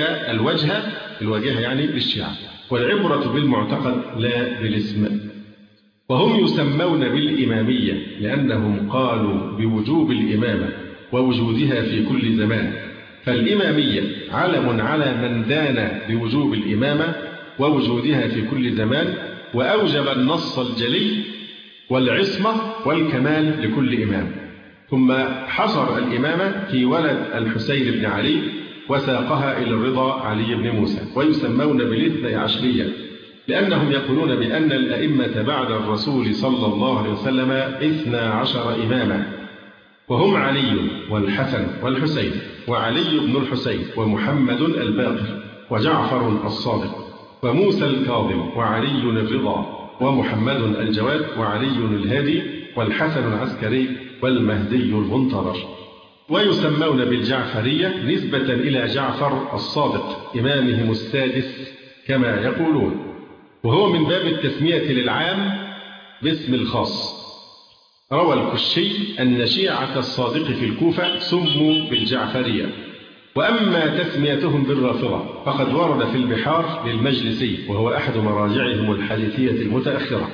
الواجهة يعني للشيعة، والعبرة بالمعتقد لا بالاسم. وهم يسمون بالإمامية لأنهم قالوا بوجوب الإمامة ووجودها في كل زمان، فالإمامية علم على من دان بوجوب الإمامة ووجودها في كل زمان، وأوجب النص الجلي والعصمة والكمال لكل إمام. ثم حصر الإمامة في ولد الحسين بن علي وساقها إلى الرضا علي بن موسى. ويسمون بالاثني عشرية لأنهم يقولون بأن الأئمة بعد الرسول صلى الله عليه وسلم 12 إماما، وهم علي والحسن والحسين وعلي بن الحسين ومحمد الباقر وجعفر الصادق وموسى الكاظم وعلي الرضا ومحمد الجواد وعلي الهادي والحسن العسكري والمهدي المنتظر. ويسمون بالجعفرية نسبة إلى جعفر الصادق إمامهم السادس كما يقولون، وهو من باب التسمية للعام باسم الخاص. روى الكشي أن شيعة الصادق في الكوفة سموا بالجعفرية. وأما تسميتهم بالرافضة فقد ورد في البحار للمجلسي، وهو أحد مراجعهم الحديثية المتأخرة،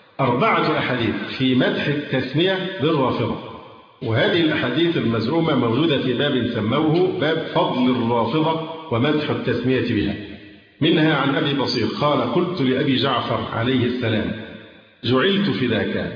4 أحاديث في مدح التسمية بالرافضة، وهذه الأحاديث المزعومة موجودة في باب سموه باب فضل الرافضة ومدح التسمية بها. منها عن أبي بصير قال: قلت لأبي جعفر عليه السلام: جعلت فداك،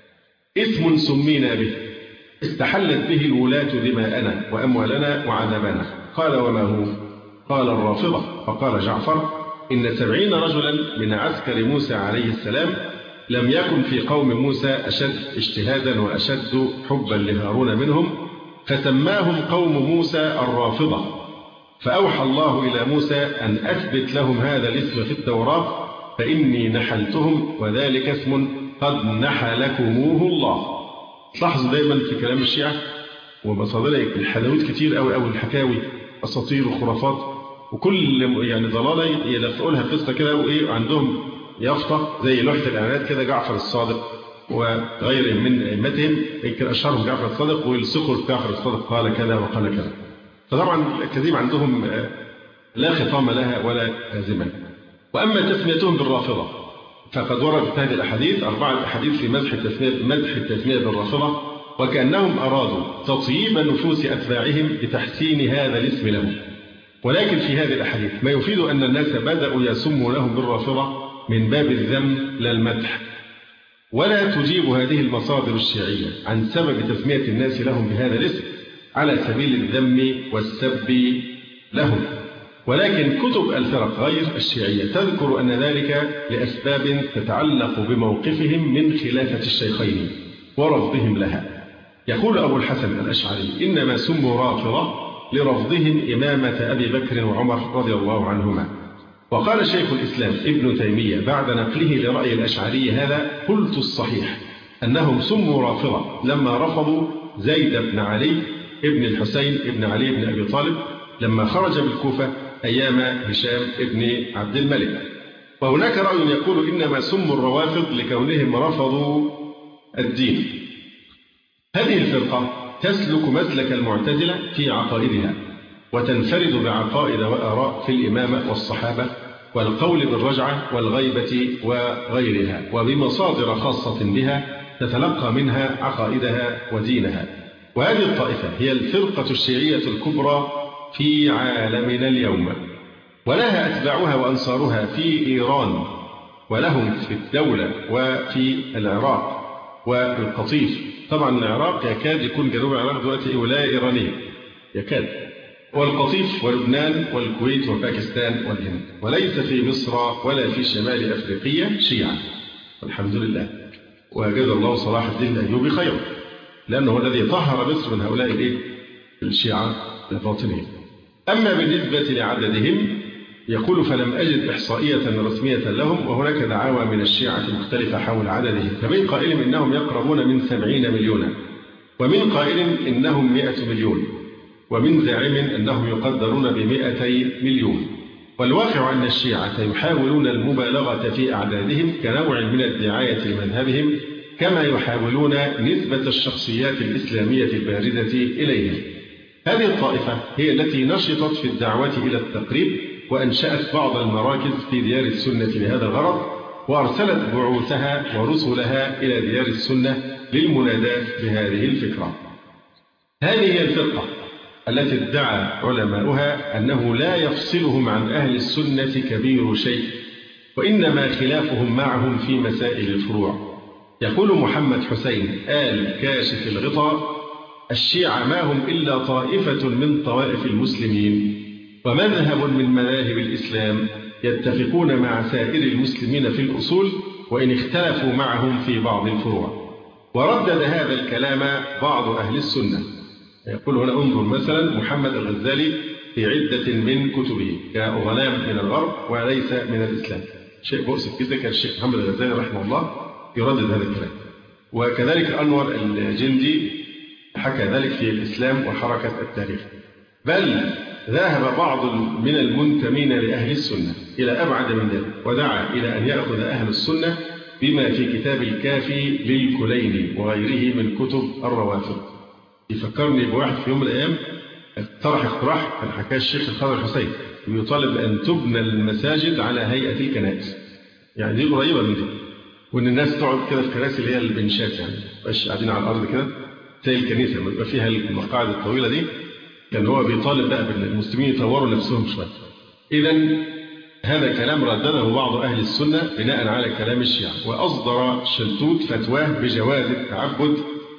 اسم سمينا به استحلت به الولاة دماءنا وأموالنا وعذابنا. قال: وما هو؟ قال: الرافضة. فقال جعفر: إن 70 رجلا من عسكر موسى عليه السلام لم يكن في قوم موسى أشد اجتهادا وأشد حبا لهارون منهم، فسماهم قوم موسى الرافضة، فأوحى الله إلى موسى أن أثبت لهم هذا الاسم في التوراة، فإني نحلتهم وذلك اسم قد نحلكموه الله. تلاحظوا دايما في كلام الشيعة ومصادر الحلاوت كتير أوي أو الحكاوي أساطير وخرافات، وكل يعني ضلالة يلفقوا لها قصة كده، وإيه عندهم يافطة زي لوحة الإعلانات كده: جعفر الصادق وغيرهم من أئمتهم، يمكن أشهرهم جعفر الصادق، ويلصقوا جعفر الصادق قال كذا وقال كذا. فطبعا الكذب عندهم لا خطام لها ولا لازمة. وأما تسميتهم بالرافضة فقد وردت هذه الأحاديث 4 أحاديث في مدح التسمية بالرافضة، وكأنهم أرادوا تطييب نفوس أتباعهم بتحسين هذا الاسم لهم. ولكن في هذه الأحاديث ما يفيد أن الناس بدأوا يسمونهم بالرافضة من باب الذم لا المدح. ولا تجيب هذه المصادر الشيعية عن سبب تسمية الناس لهم بهذا الاسم على سبيل الذم والسب لهم، ولكن كتب الفرق غير الشيعية تذكر أن ذلك لأسباب تتعلق بموقفهم من خلافة الشيخين ورفضهم لها. يقول أبو الحسن الأشعري: إنما سموا رافضة لرفضهم إمامة أبي بكر وعمر رضي الله عنهما. وقال شيخ الإسلام ابن تيمية بعد نقله لرأي الأشعري هذا: قلت الصحيح أنهم سموا رافضة لما رفضوا زيد بن علي ابن الحسين ابن علي بن أبي طالب لما خرج بالكوفة أيام هشام ابن عبد الملك. وهناك رأي يقول إنما سموا الروافض لكونهم رفضوا الدين. هذه الفرقة تسلك مسلك المعتزلة في عقائدها، وتنفرد بعقائد وآراء في الإمامة والصحابة والقول بالرجعة والغيبة وغيرها، وبمصادر خاصة بها تتلقى منها عقائدها ودينها. وهذه الطائفة هي الفرقة الشيعية الكبرى في عالمنا اليوم، ولها أتباعها وأنصارها في إيران، ولهم في الدولة وفي العراق والقطيف. طبعا العراق يكاد يكون جنوب العراق دلوقتي ولاية إيرانية يكاد، والقطيف ولبنان والكويت وباكستان والهند، وليس في مصر ولا في شمال أفريقيا شيعة والحمد لله. وجزا الله صلاح الدين الأيوبي خيرا، لأنه الذي طهر مصر من هؤلاء الشيعة الباطنيين. أما بالنسبة لعددهم يقول: فلم أجد إحصائية رسمية لهم، وهناك دعاوى من الشيعة مختلفة حول عددهم، فمن قائل إنهم يقربون من 70 مليونا، ومن قائل إنهم 100 مليون، ومن زاعم أنهم يقدرون ب200 مليون. والواقع أن الشيعة يحاولون المبالغة في أعدادهم كنوع من الدعاية لمذهبهم، كما يحاولون نسبة الشخصيات الإسلامية البارزة إليهم. هذه الطائفة هي التي نشطت في الدعوة إلى التقريب، وأنشأت بعض المراكز في ديار السنة لهذا الغرض، وأرسلت بعوثها ورسلها إلى ديار السنة للمناداة بهذه الفكرة. هذه هي الفرقة التي ادعى علماؤها أنه لا يفصلهم عن أهل السنة كبير شيء، وإنما خلافهم معهم في مسائل الفروع. يقول محمد حسين آل كاشف الغطاء: الشيعة ما هم إلا طائفة من طوائف المسلمين ومذهب من مذاهب الإسلام، يتفقون مع سائر المسلمين في الأصول وإن اختلفوا معهم في بعض الفروع. وردد هذا الكلام بعض أهل السنة. يقول هنا انظر مثلا محمد الغزالي في عدة من كتبه كغلام من الغرب وليس من الإسلام. شيء مؤسف جدا، كان الشيخ محمد الغزالي رحمه الله يردد هذا الكلام. وكذلك أنور الجندي حكى ذلك في الإسلام وحركة التاريخ. بل ذهب بعض من المنتمين لأهل السنة إلى أبعد من ذلك، ودعا إلى أن يأخذ أهل السنة بما في كتاب الكافي للكليني وغيره من كتب الروافض. يفكرني بواحد في يوم من الأيام اقترح اقتراح كان حكاه الشيخ الخضر الحسين، يطالب أن تبنى المساجد على هيئة الكنائس. يعني دي قريبة من دي، وإن الناس تقعد كده في كراسي اللي هي البنشات، يعني مش قاعدين على الأرض كده زي الكنيسة لما يبقى فيها المقاعد الطويلة دي. كان هو بيطالب بقى بأن المسلمين يطوروا نفسهم شوية. إذن هذا كلام ردده بعض أهل السنة بناء على كلام الشيعة، وأصدر شلتوت فتواه بجواز التعبد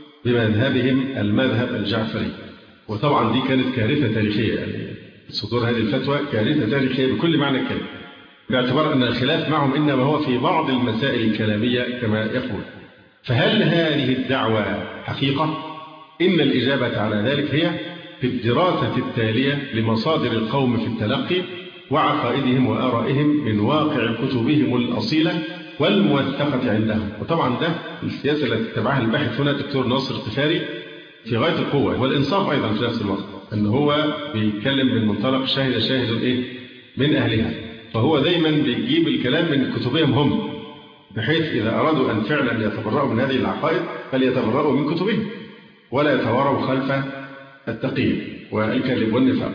بمذهبهم المذهب الجعفري. وطبعا دي كانت كارثة تاريخية، يعني صدور هذه الفتوى كارثة تاريخية بكل معنى الكلمة، باعتبار أن الخلاف معهم إنما هو في بعض المسائل الكلامية كما يقول. فهل هذه الدعوة حقيقة؟ إن الإجابة على ذلك هي في الدراسة التالية لمصادر القوم في التلقي وعقائدهم وآرائهم من واقع كتبهم الأصيلة والموثقة عندهم. وطبعا ده السياسة التي اتبعها الباحث هنا الدكتور ناصر التفاري في غاية القوة والإنصاف أيضا في نفس الوقت، أن هو بيتكلم من منطلق شاهد من أهلها. فهو دايما بيجيب الكلام من كتبهم هم، بحيث إذا أرادوا أن فعلا يتبرأوا من هذه العقائد فليتبرأوا من كتبهم ولا يتواروا خلف التقييد والكذب والنفاق.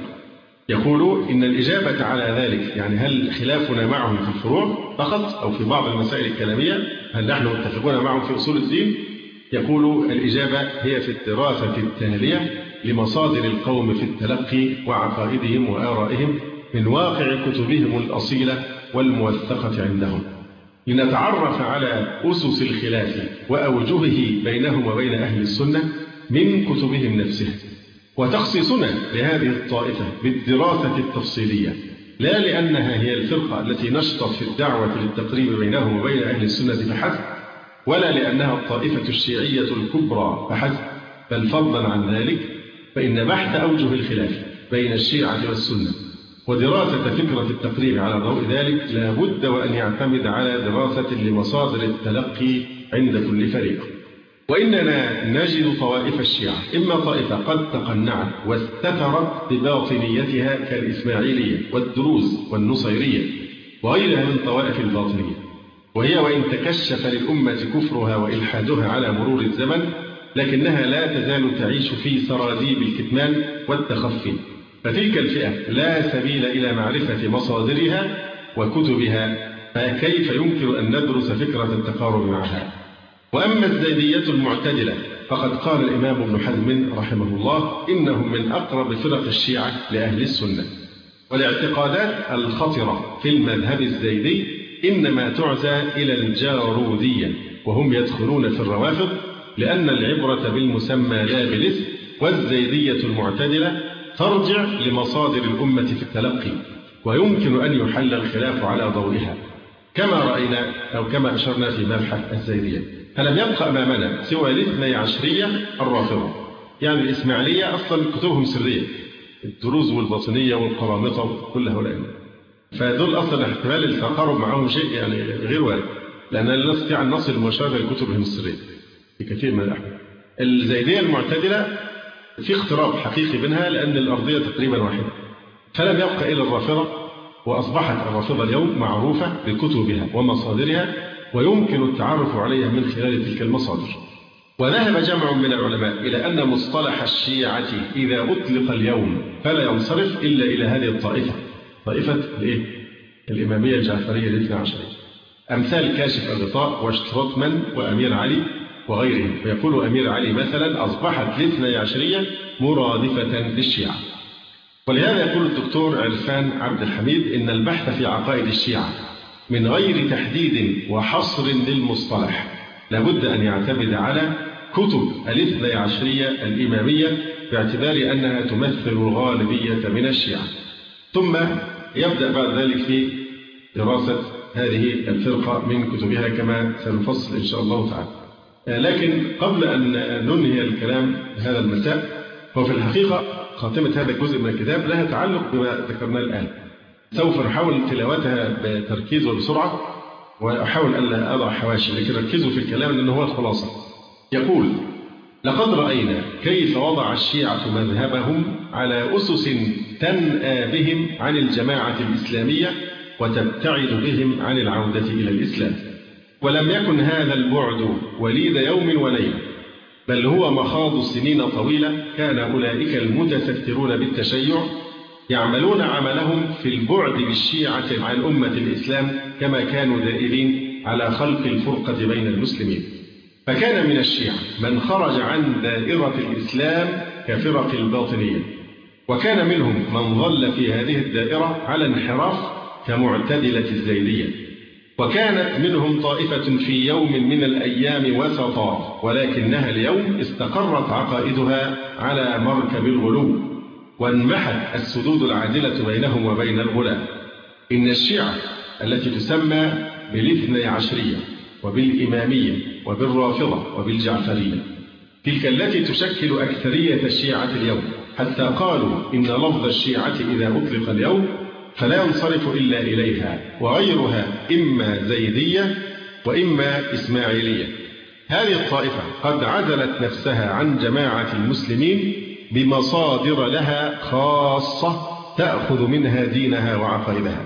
يقول إن الإجابة على ذلك، يعني هل خلافنا معهم في الفروع فقط أو في بعض المسائل الكلامية، هل نحن متفقون معهم في أصول الدين؟ يقول الإجابة هي في الدراسة التالية لمصادر القوم في التلقي وعقائدهم وآرائهم من واقع كتبهم الأصيلة والموثقة عندهم، لنتعرف على أسس الخلاف وأوجهه بينهم وبين أهل السنة من كتبهم نفسها. وتخصيصنا لهذه الطائفة بالدراسة التفصيلية لا لأنها هي الفرقة التي نشطت في الدعوة للتقريب بينهم وبين أهل السنة فحسب، ولا لأنها الطائفة الشيعية الكبرى فحسب، بل فضلا عن ذلك فإن بحث أوجه الخلاف بين الشيعة والسنة ودراسة فكرة التقريب على ضوء ذلك لا بد وأن يعتمد على دراسة لمصادر التلقي عند كل فريق. وإننا نجد طوائف الشيعة إما طائفة قد تقنعت واستترت بباطنيتها كالإسماعيلية والدروز والنصيرية وغيرها من طوائف الباطنية، وهي وإن تكشف للأمة كفرها وإلحادها على مرور الزمن لكنها لا تزال تعيش في سراديب الكتمان والتخفي. فتلك الفئة لا سبيل إلى معرفة مصادرها وكتبها، فكيف يمكن أن ندرس فكرة التقارب معها؟ وأما الزيدية المعتدلة فقد قال الإمام ابن حزم رحمه الله إنهم من أقرب فرق الشيعة لأهل السنة. والاعتقادات الخطرة في المذهب الزيدي إنما تعزى إلى الجارودية، وهم يدخلون في الروافض لأن العبرة بالمسمى لا بالاسم. والزيدية المعتدلة ترجع لمصادر الأمة في التلقي، ويمكن أن يحل الخلاف على ضوئها كما رأينا أو كما أشرنا في مبحث الزيدية. فلم يبقى أمامنا سوى الاثني عشرية الرافضة، يعني الإسماعيلية أصلا كتبهم سرية، الدروز والباطنية والقرامطة وكل هؤلاء، فدول أصلا احتمال التقارب معهم شيء يعني غير وارد، لأن لا نستطيع أن نصل مباشرة لكتبهم السرية في كثير من الأحوال. الزيدية المعتدلة في اقتراب حقيقي بينها لأن الأرضية تقريبا واحدة، فلم يبقى إلا الرافضة، وأصبحت الرافضة اليوم معروفة بكتبها ومصادرها ويمكن التعرف عليها من خلال تلك المصادر. وذهب جمع من العلماء إلى أن مصطلح الشيعة إذا أطلق اليوم فلا ينصرف إلا إلى هذه الطائفة، طائفة الإمامية الجعفرية الاثنى عشرية، أمثال كاشف الغطاء وشتروتمان وأمير علي وغيرهم. ويقول أمير علي مثلا أصبحت الاثنى عشرية مرادفة للشيعة. ولهذا يقول الدكتور عرفان عبد الحميد إن البحث في عقائد الشيعة من غير تحديد وحصر للمصطلح لابد أن يعتمد على كتب الاثنى عشرية الإمامية باعتبار أنها تمثل الغالبية من الشيعة، ثم يبدأ بعد ذلك في دراسة هذه الفرقة من كتبها كما سنفصل إن شاء الله تعالى. لكن قبل أن ننهي الكلام هذا المساء، هو في الحقيقة خاتمة هذا الجزء من الكتاب لها تعلق بما ذكرناه الآن. سوف نحاول تلاوتها بتركيز وبسرعة، وأحاول ألا أضع حواشي، لكن ركزوا في الكلام لأنه هو الخلاصة. يقول: لقد رأينا كيف وضع الشيعة مذهبهم على أسس تنأى بهم عن الجماعة الإسلامية وتبتعد بهم عن العودة إلى الإسلام، ولم يكن هذا البعد وليد يوم وليلة، بل هو مخاض سنين طويلة. كان أولئك المتسترون بالتشيع يعملون عملهم في البعد بالشيعة عن أمة الإسلام كما كانوا دائرين على خلق الفرقة بين المسلمين. فكان من الشيعة من خرج عن دائرة الإسلام كفرق الباطنية، وكان منهم من ظل في هذه الدائرة على انحراف كمعتدلة الزيدية، وكانت منهم طائفة في يوم من الأيام وسطا، ولكنها اليوم استقرت عقائدها على مركب الغلو، وانمحت السدود العادلة بينهم وبين الغلاة. إن الشيعة التي تسمى بالاثني عشرية وبالإمامية وبالرافضة وبالجعفرية، تلك التي تشكل أكثرية الشيعة اليوم، حتى قالوا إن لفظ الشيعة إذا أطلق اليوم فلا ينصرف إلا إليها، وغيرها إما زيدية وإما إسماعيلية. هذه الطائفة قد عزلت نفسها عن جماعة المسلمين بمصادر لها خاصة تأخذ منها دينها وعقائدها،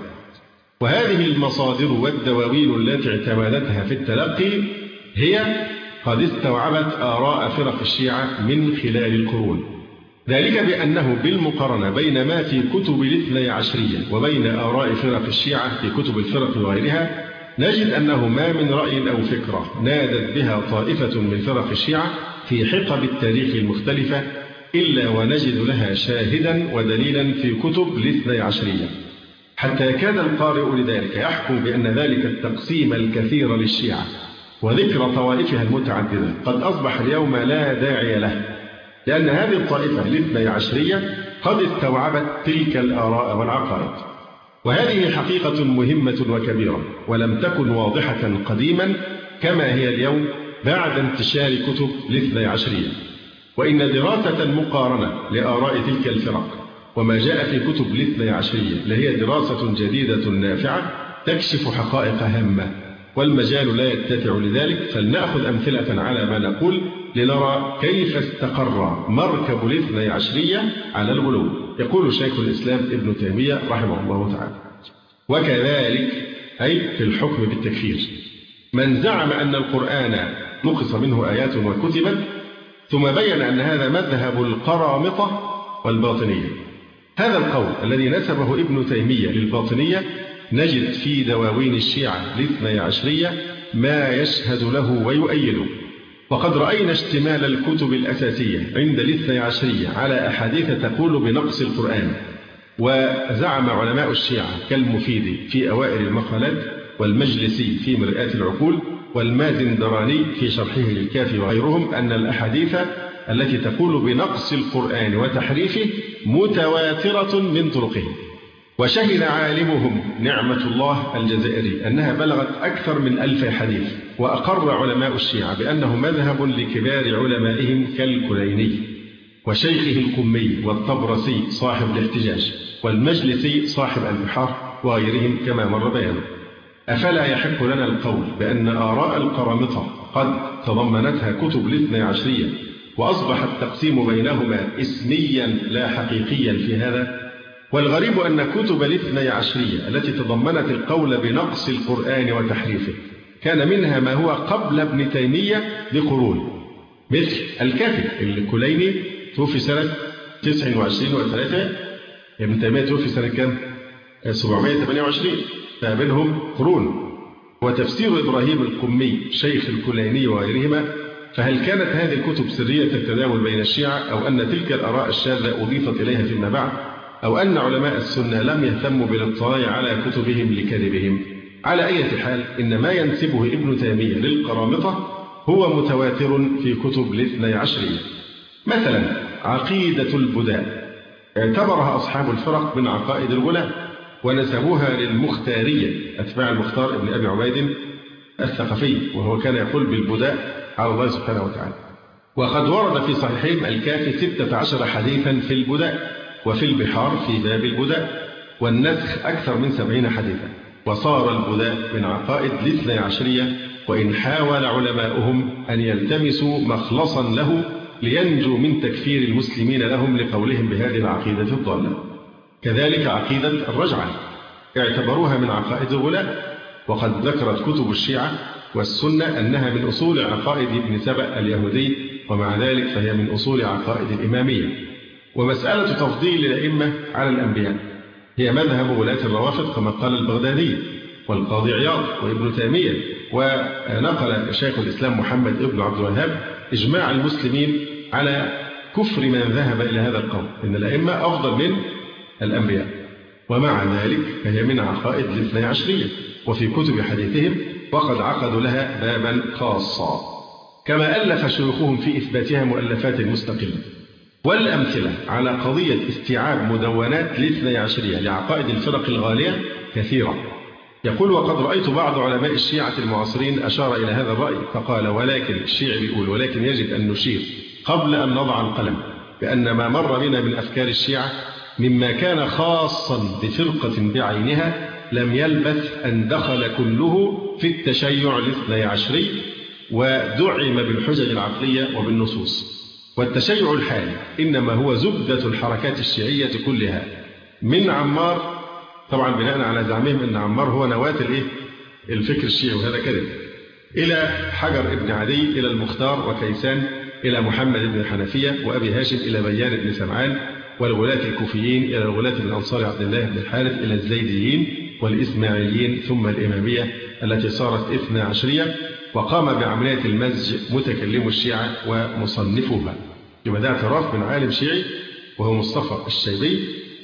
وهذه المصادر والدواوين التي اعتمدتها في التلقي هي قد استوعبت آراء فرق الشيعة من خلال القرون، ذلك بأنه بالمقارنة بين ما في كتب الاثني عشرية وبين آراء فرق الشيعة في كتب الفرق وغيرها نجد أنه ما من رأي أو فكرة نادت بها طائفة من فرق الشيعة في حقب التاريخ المختلفة إلا ونجد لها شاهدا ودليلا في كتب الاثني عشرية، حتى يكاد القارئ لذلك يحكم بأن ذلك التقسيم الكثير للشيعة وذكر طوائفها المتعددة قد أصبح اليوم لا داعي له، لأن هذه الطائفة الاثني عشرية قد استوعبت تلك الآراء والعقائد. وهذه حقيقة مهمة وكبيرة، ولم تكن واضحة قديما كما هي اليوم بعد انتشار كتب الاثني عشرية. وإن دراسة مقارنة لآراء تلك الفرق وما جاء في كتب الاثني عشرية لهي دراسة جديدة نافعة تكشف حقائق هامة، والمجال لا يتسع لذلك، فلنأخذ أمثلة على ما نقول لنرى كيف استقر مركب الاثني عشرية على الغلو. يقول شيخ الإسلام ابن تيمية رحمه الله تعالى: وكذلك أي في الحكم بالتكفير من زعم أن القرآن نقص منه آيات وكتبت، ثم بين أن هذا مذهب القرامطة والباطنية. هذا القول الذي نسبه ابن تيمية للباطنية نجد في دواوين الشيعة الاثني عشرية ما يشهد له ويؤيده. وقد رأينا اشتمال الكتب الأساسية عند الاثني عشرية على أحاديث تقول بنقص القرآن، وزعم علماء الشيعة كالمفيدي في أوائل المقالات والمجلسي في مرآة العقول والمازندراني في شرحه للكافي وغيرهم أن الأحاديث التي تقول بنقص القرآن وتحريفه متواترة من طرقه. وشهد عالمهم نعمة الله الجزائري أنها بلغت أكثر من 1000 حديث، وأقر علماء الشيعة بأنه مذهب لكبار علمائهم كالكليني وشيخه القمي والطبرسي صاحب الاحتجاج والمجلسي صاحب البحار وغيرهم كما مر بيانه. أفلا يحق لنا القول بأن آراء القرامطة قد تضمنتها كتب الاثني عشرية وأصبح التقسيم بينهما اسميا لا حقيقيا في هذا. والغريب أن كتب الاثني عشرية التي تضمنت القول بنقص القرآن وتحريفه كان منها ما هو قبل ابن تيمية بقرون، مثل الكافي الكليني توفي سنة 29 و3، ابن تيمية توفي سنة كام؟ 728، فبينهم قرون. وتفسير إبراهيم القمي شيخ الكليني وغيرهما. فهل كانت هذه الكتب سرية التداول بين الشيعة، أو أن تلك الآراء الشاذة أضيفت إليها فيما بعد، أو أن علماء السنة لم يهتموا بالاطلاع على كتبهم لكذبهم؟ على أي حال، إن ما ينسبه ابن تيمية للقرامطة هو متواتر في كتب الاثني عشرية. مثلا عقيدة البداء اعتبرها أصحاب الفرق من عقائد الغلاة، ونسبوها للمختارية أتباع المختار ابن أبي عبيد الثقفي، وهو كان يقول بالبداء على الله سبحانه وتعالى. وقد ورد في صحيحين الكافي 16 حديثا في البداء، وفي البحار في باب البداء، والنسخ أكثر من 70 حديثا. وصار البداء من عقائد الاثني عشرية، وإن حاول علماؤهم أن يلتمسوا مخلصا له لينجوا من تكفير المسلمين لهم لقولهم بهذه العقيدة الضالة. كذلك عقيدة الرجعة اعتبروها من عقائد الغلاة، وقد ذكرت كتب الشيعة والسنة أنها من أصول عقائد ابن سبأ اليهودي، ومع ذلك فهي من أصول عقائد الإمامية. ومسألة تفضيل الأئمة على الأنبياء هي مذهب غلاة الروافض كما قال البغدادي والقاضي عياض وابن تيمية. ونقل شيخ الإسلام محمد ابن عبد الوهاب إجماع المسلمين على كفر من ذهب إلى هذا القول، إن الأئمة أفضل من الأنبياء. ومع ذلك فهي من عقائد الاثني عشرية، وفي كتب حديثهم وقد عقدوا لها بابا خاصا، كما ألف شيوخهم في إثباتها مؤلفات مستقلة. والأمثلة على قضية استيعاب مدونات الاثني عشرية لعقائد الفرق الغالية كثيرة. يقول: وقد رأيت بعض علماء الشيعة المعاصرين أشار إلى هذا الرأي فقال: ولكن الشيعي بيقول، ولكن يجب أن نشير قبل أن نضع القلم بأن ما مر بنا من أفكار الشيعة مما كان خاصا بفرقة بعينها لم يلبث أن دخل كله في التشيع الاثني عشري، ودعم بالحجج العقلية وبالنصوص. والتشيع الحالي إنما هو زبدة الحركات الشيعية كلها، من عمار، طبعا بناء على زعمهم أن عمار هو نواة الفكر الشيعي، وهذا كذب، إلى حجر ابن عدي، إلى المختار وكيسان، إلى محمد بن الحنفية وأبي هاشم، إلى بيان بن سمعان، والغلاة الكوفيين، إلى الغلاة من أنصار عبد الله بن الحارث، إلى الزيديين والإسماعيليين، ثم الإمامية التي صارت اثنا عشرية. وقام بعملية المزج متكلم الشيعة ومصنفوها. يبقى ده اعتراف من عالم شيعي وهو مصطفى الشيبي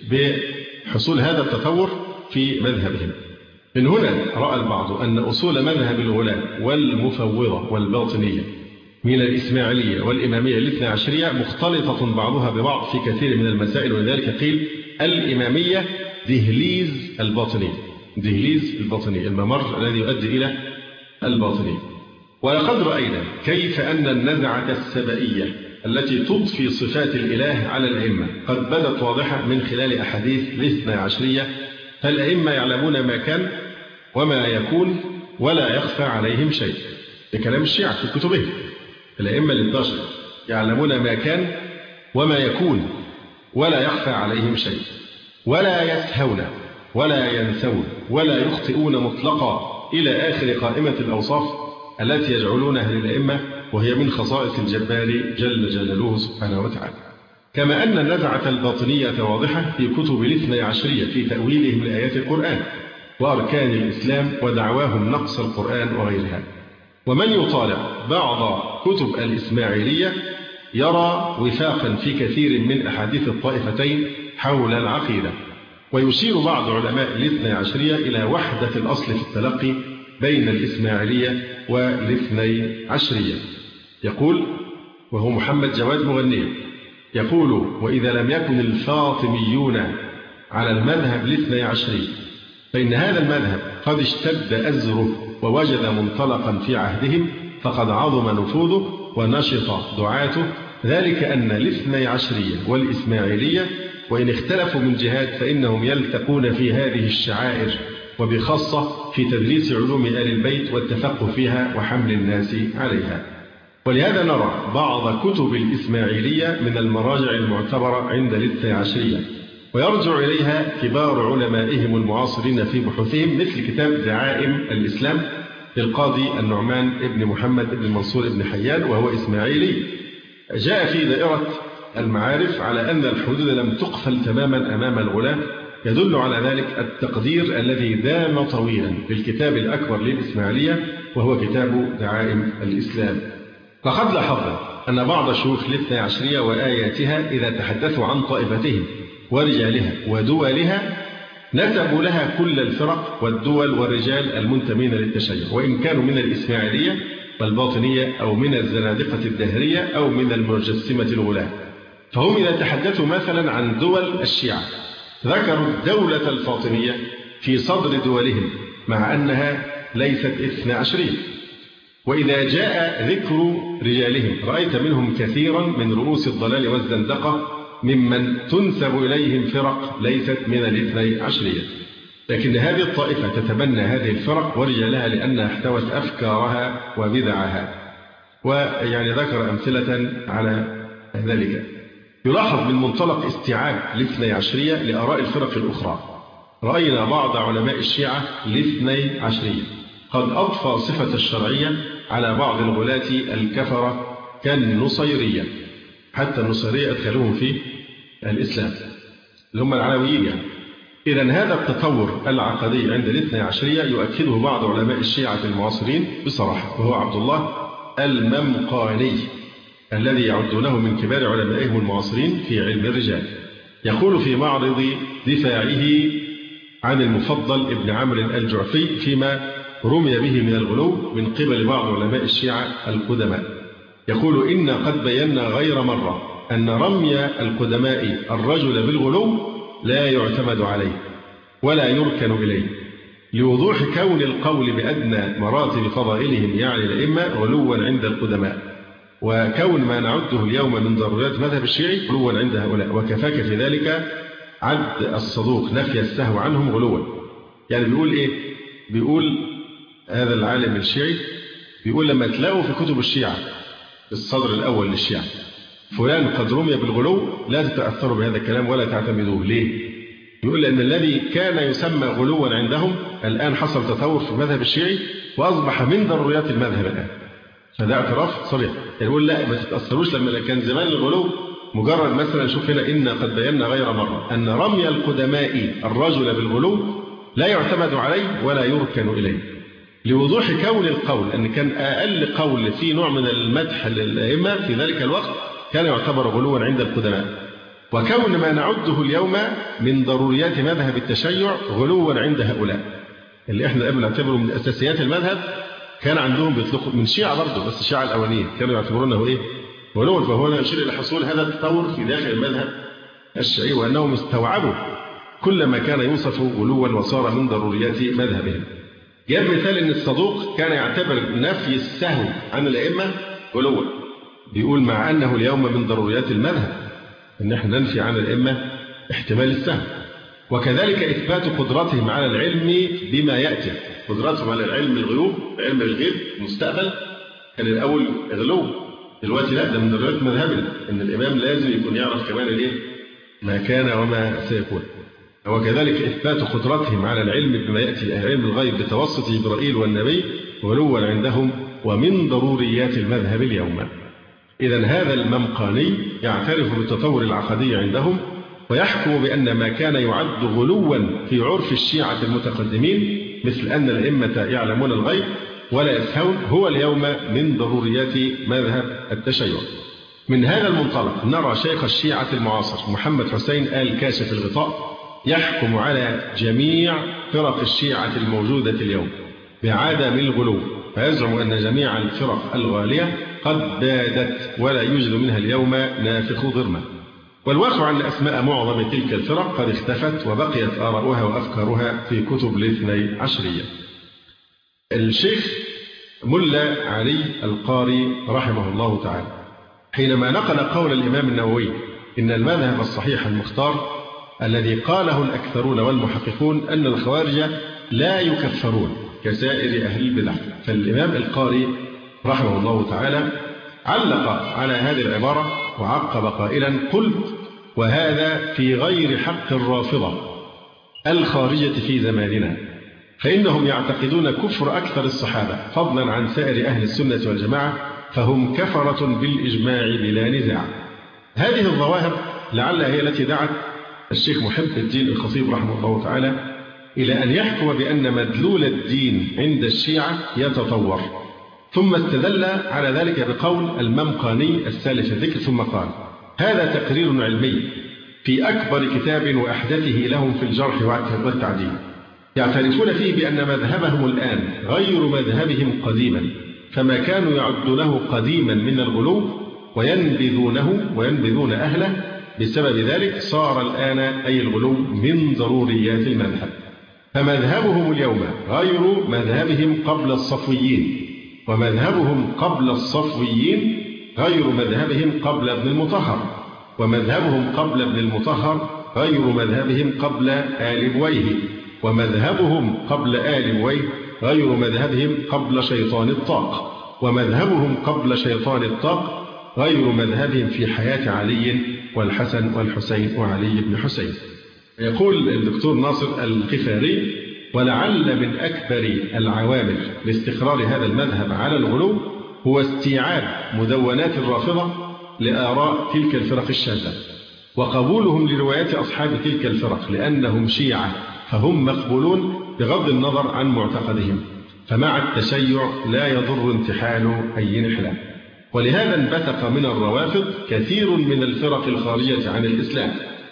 بحصول هذا التطور في مذهبهم. من هنا رأى البعض أن أصول مذهب الغلاة والمفوضة والباطنية من الإسماعيلية والإمامية الاثنى عشرية مختلطة بعضها ببعض في كثير من المسائل، ولذلك قيل الإمامية دهليز الباطنية، دهليز الباطنية، الممر الذي يؤدي إلى الباطنية. ولقد رأينا كيف أن النزعة السبائية التي تضفي صفات الإله على الأئمة قد بدت واضحة من خلال أحاديث الاثنى عشرية. فالأئمة يعلمون ما كان وما يكون ولا يخفى عليهم شيء، بكلام الشيعة في كتبهم. الأئمة ال11 يعلمون ما كان وما يكون ولا يخفى عليهم شيء، ولا يسهون ولا ينسون ولا يخطئون مطلقا، إلى آخر قائمة الأوصاف التي يجعلونها للأئمة، وهي من خصائص الجبار جل جلاله سبحانه وتعالى. كما أن النزعة الباطنية واضحة في كتب الاثني عشرية في تأويلهم لآيات القرآن وأركان الإسلام ودعواهم نقص القرآن وغيرها. ومن يطالع بعض كتب الإسماعيلية يرى وفاقا في كثير من أحاديث الطائفتين حول العقيدة. ويشير بعض علماء الاثني عشرية إلى وحدة الأصل في التلقي بين الإسماعيلية والاثني عشرية. يقول، وهو محمد جواد مغني، يقول: وإذا لم يكن الفاطميون على المذهب الاثني عشري فإن هذا المذهب قد اشتد أزره ووجد منطلقا في عهدهم، فقد عظم نفوذه ونشط دعاته، ذلك أن الاثني عشرية والإسماعيلية وإن اختلفوا من جهات فإنهم يلتقون في هذه الشعائر، وبخاصة في تدريس علوم آل البيت والتفقه فيها وحمل الناس عليها. ولهذا نرى بعض كتب الإسماعيلية من المراجع المعتبرة عند الاثني عشرية، ويرجع إليها كبار علمائهم المعاصرين في بحوثهم، مثل كتاب دعائم الإسلام للقاضي النعمان ابن محمد ابن منصور ابن حيان، وهو إسماعيلي. جاء في دائرة المعارف على أن الحدود لم تقفل تماما أمام الغلاة، يدل على ذلك التقدير الذي دام طويلا للكتاب الأكبر للإسماعيلية، وهو كتاب دعائم الإسلام. لقد لاحظنا أن بعض شيوخ الاثني عشرية وآياتها إذا تحدثوا عن طائفتهم ورجالها ودولها نسبوا لها كل الفرق والدول والرجال المنتمين للتشيع، وإن كانوا من الإسماعيلية والباطنية أو من الزنادقة الدهرية أو من المجسمة الغلاة. فهم إذا تحدثوا مثلا عن دول الشيعة ذكروا الدولة الفاطمية في صدر دولهم مع أنها ليست اثنى عشرية. وإذا جاء ذكر رجالهم رأيت منهم كثيرا من رؤوس الضلال والزندقة ممن تنسب إليهم فرق ليست من الاثني عشرية، لكن هذه الطائفة تتبنى هذه الفرق ورجالها لأنها احتوت أفكارها وبدعها، ويعني ذكر أمثلة على ذلك. يلاحظ من منطلق استيعاب الاثني عشرية لآراء الفرق الأخرى، رأينا بعض علماء الشيعة الاثني عشرية قد أضفى صفة الشرعية على بعض الغلاة الكفرة كالنصيرية، حتى النصيرية أدخلوهم في الإسلام اللي هم العلويين يعني. إذن هذا التطور العقدي عند الاثني عشرية يؤكده بعض علماء الشيعة المعاصرين بصراحة، وهو عبد الله الممقاني الذي يعدونه من كبار علمائهم المعاصرين في علم الرجال. يقول في معرض دفاعه عن المفضل ابن عمرو الجعفي فيما رمي به من الغلو من قبل بعض علماء الشيعة القدماء، يقول: إن قد بينا غير مرة أن رمي القدماء الرجل بالغلو لا يعتمد عليه ولا يركن إليه، لوضوح كون القول بأدنى مراتب فضائلهم يعني الأئمة غلوا عند القدماء، وكون ما نعده اليوم من ضرورات مذهب الشيعي غلوا عند هؤلاء، وكفاك في ذلك عد الصدوق نفي السهو عنهم غلوا. يعني بيقول إيه؟ بيقول هذا العالم الشيعي بيقول لما تلاقوا في كتب الشيعة الصدر الأول للشيعة فلان قد رمي بالغلو لا تتأثروا بهذا الكلام ولا تعتمدوه. ليه؟ يقول لأن الذي كان يسمى غلوا عندهم الآن حصل تطور في المذهب الشيعي وأصبح من ضروريات المذهب الآن. فده اعتراف صريح. يقول لا ما تتأثروش لما كان زمان الغلو مجرد مثلا شوف هنا إن قد بينا غير مرة أن رمي القدماء الرجل بالغلو لا يعتمد عليه ولا يركن إليه، لوضوح كون القول أن كان أقل قول في نوع من المدح للأئمة في ذلك الوقت كان يعتبر غلوا عند القدماء، وكون ما نعده اليوم من ضروريات مذهب التشيع غلوا عند هؤلاء اللي احنا قبل نعتبره من أساسيات المذهب كان عندهم بيطلقوا من شيعة برضه، بس الشيعة الأولين كانوا يعتبرونه إيه؟ غلوا. فهو يشير إلى حصول هذا التطور في داخل المذهب الشيعي وأنهم استوعبوا كل ما كان يوصف غلوا وصار من ضروريات مذهبهم. جاب مثال ان الصدوق كان يعتبر نفي السهو عن الائمه غلوا، بيقول مع انه اليوم من ضروريات المذهب ان احنا ننفي عن الائمه احتمال السهو، وكذلك اثبات قدرتهم على العلم بما ياتي، قدرتهم على العلم الغيوب علم الغيب المستقبل كان الاول غلو، دلوقتي لا ده من ضروريات مذهبنا ان الامام لازم يكون يعرف كمان الايه ما كان وما سيكون. وكذلك إثبات قدرتهم على العلم بما يأتي علم الغيب بتوسط جبرائيل والنبي غلوا عندهم ومن ضروريات المذهب اليوم. إذن هذا الممقاني يعترف بالتطور العقدي عندهم ويحكم بأن ما كان يعد غلوا في عرف الشيعة المتقدمين مثل أن الأئمة يعلمون الغيب ولا يسهون هو اليوم من ضروريات مذهب التشيع. من هذا المنطلق نرى شيخ الشيعة المعاصر محمد حسين آل كاشف الغطاء يحكم على جميع فرق الشيعة الموجودة اليوم بعدم الغلو، فيزعم أن جميع الفرق الغالية قد بادت ولا يوجد منها اليوم نافخ ضرمة. والواقع أن أسماء معظم تلك الفرق قد اختفت وبقيت آراؤها وأفكارها في كتب الاثني عشرية. الشيخ ملا علي القاري رحمه الله تعالى حينما نقل قول الإمام النووي إن المذهب الصحيح المختار الذي قاله الأكثرون والمحققون أن الخوارج لا يكفرون كسائر أهل البدع، فالإمام القاري رحمه الله تعالى علق على هذه العبارة وعقب قائلا: قلت وهذا في غير حق الرافضة الخارجة في زماننا، فإنهم يعتقدون كفر أكثر الصحابة فضلا عن سائر أهل السنة والجماعة، فهم كفرة بالإجماع بلا نزاع. هذه الظواهر لعل هي التي دعت الشيخ محب الدين الخطيب رحمه الله تعالى إلى أن يحكم بأن مدلول الدين عند الشيعة يتطور، ثم استدل على ذلك بقول الممقاني السالف الذكر، ثم قال: هذا تقرير علمي في أكبر كتاب وأحدثه لهم في الجرح والتعديل، يعترفون فيه بأن مذهبهم الآن غير مذهبهم قديما، فما كانوا يعدونه قديما من الغلو وينبذون أهله بسبب ذلك صار الآن أي الغلو من ضروريات المذهب، فمذهبهم اليوم غير مذهبهم قبل الصفويين، ومذهبهم قبل الصفويين غير مذهبهم قبل ابن المطهر، ومذهبهم قبل ابن المطهر غير مذهبهم قبل آل بويه، ومذهبهم قبل آل بويه غير مذهبهم قبل شيطان الطاق، ومذهبهم قبل شيطان الطاق غير مذهبهم في حياة علي والحسن والحسين وعلي بن حسين. يقول الدكتور ناصر القفاري: ولعل من أكبر العوامل لاستقرار هذا المذهب على الغلو هو استيعاب مدونات الرافضة لآراء تلك الفرق الشاذة، وقبولهم لروايات أصحاب تلك الفرق لأنهم شيعة فهم مقبولون بغض النظر عن معتقدهم، فمع التشيع لا يضر انتحال أي نحلة. ولهذا انبثق من الروافض كثير من الفرق الخارجة عن الإسلام،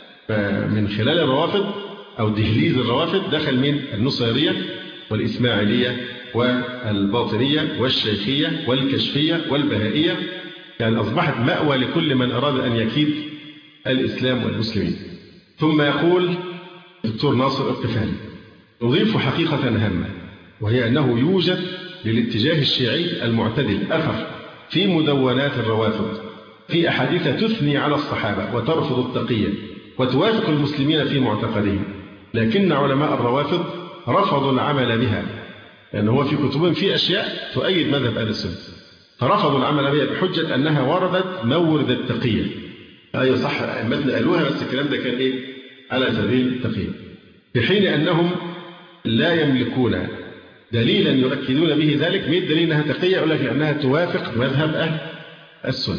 فمن خلال الروافض أو دهليز الروافض دخل من النصيرية والإسماعيلية والباطنية والشيخية والكشفية والبهائية، يعني أصبحت مأوى لكل من أراد أن يكيد الإسلام والمسلمين. ثم يقول الدكتور ناصر القفاري: نضيف حقيقة هامة، وهي أنه يوجد للاتجاه الشيعي المعتدل أثر في مدونات الروافض في أحاديث تثني على الصحابة وترفض التقية وتوافق المسلمين في معتقدهم، لكن علماء الروافض رفضوا العمل بها، لأن هو في كتبهم في أشياء تؤيد مذهب أهل السنة، فرفضوا العمل بها بحجة أنها وردت مورد التقية. أي صح أئمتنا قالوها، بس الكلام ده كان على سبيل التقية، في حين أنهم لا يملكون دليلا يؤكدون به ذلك. من الدليل أنها تقية؟ يقول لك لأنها توافق مذهب أهل السنة.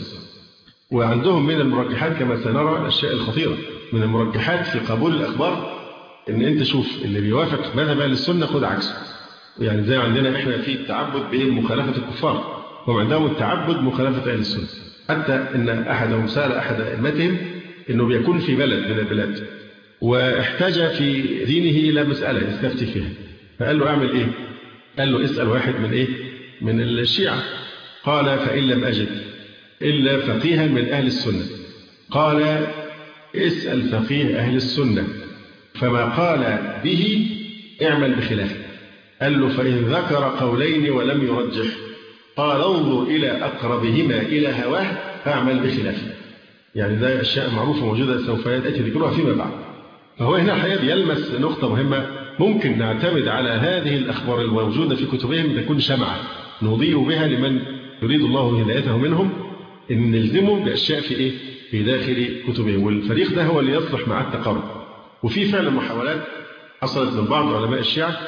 وعندهم من المرجحات كما سنرى الأشياء الخطيرة من المرجحات في قبول الأخبار، إن أنت شوف اللي بيوافق مذهب أهل السنة خد عكسه. يعني زي عندنا إحنا في التعبد بمخالفة الكفار، هم عندهم التعبد مخالفة أهل السنة، حتى إن أحدهم سأل أحد أئمتهم إنه بيكون في بلد من البلاد واحتاج في دينه إلى مسألة يستفتي فيها، فقال له أعمل إيه؟ قال له اسأل واحد من الشيعة. قال: فإن لم أجد إلا فقيها من أهل السنة. قال: اسأل فقيه أهل السنة، فما قال به اعمل بخلافه. قال له: فإن ذكر قولين ولم يرجح، قال: انظر إلى أقربهما إلى هواه فاعمل بخلافه. يعني ده أشياء معروفة موجودة سوف يأتي ذكرها فيما بعد. فهو هنا الحقيقة بيلمس نقطة مهمة، ممكن نعتمد على هذه الأخبار الموجودة في كتبهم تكون شمعة نضيء بها لمن يريد الله هدايته منهم، إن نلزمهم بأشياء في داخل كتبهم، والفريق ده هو اللي يصلح مع التقارب. وفي فعلا محاولات حصلت من بعض علماء الشيعة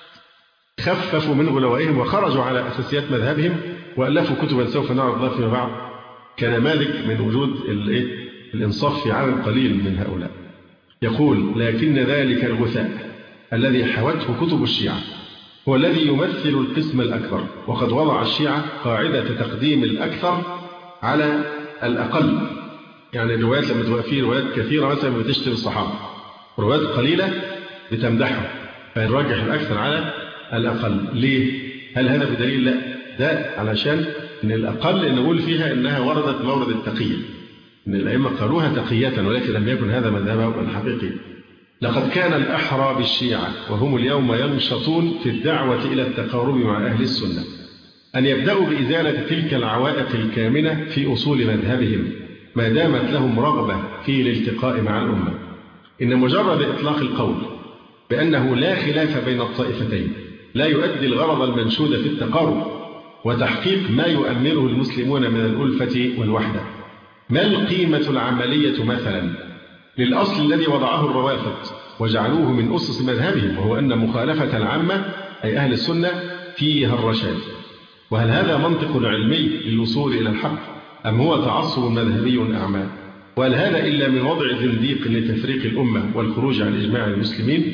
خففوا من غلوائهم وخرجوا على أساسيات مذهبهم وألفوا كتبا سوف نعرض لها فيما بعد كنماذج من وجود الإنصاف في عالم قليل من هؤلاء. يقول: لكن ذلك الغثاء الذي حوته كتب الشيعة هو الذي يمثل القسم الأكبر، وقد وضع الشيعة قاعدة تقديم الأكثر على الأقل. يعني الروايات لما تبقى فيه روايات كثيرة مثلا بتشتم الصحابة، وروايات قليلة بتمدحهم، فنرجح الأكثر على الأقل. ليه؟ هل هذا بدليل؟ لا، ده علشان إن الأقل نقول فيها إنها وردت مورد التقية، إن الأئمة قالوها تقية، ولكن لم يكن هذا مذهبهم الحقيقي. لقد كان الأحرى بالشيعة وهم اليوم ينشطون في الدعوة إلى التقارب مع أهل السنة أن يبدأوا بإزالة تلك العوائق الكامنة في أصول مذهبهم ما دامت لهم رغبة في الالتقاء مع الأمة. إن مجرد إطلاق القول بأنه لا خلاف بين الطائفتين لا يؤدي الغرض المنشود في التقارب، وتحقيق ما يؤمله المسلمون من الألفة والوحدة. ما القيمة العملية مثلا للأصل الذي وضعه الروافض وجعلوه من أسس مذهبهم، وهو أن مخالفة العامة أي أهل السنة فيها الرشاد؟ وهل هذا منطق علمي للوصول إلى الحق أم هو تعصب مذهبي أعمى؟ وهل هذا إلا من وضع زنديق لتفريق الأمة والخروج عن إجماع المسلمين؟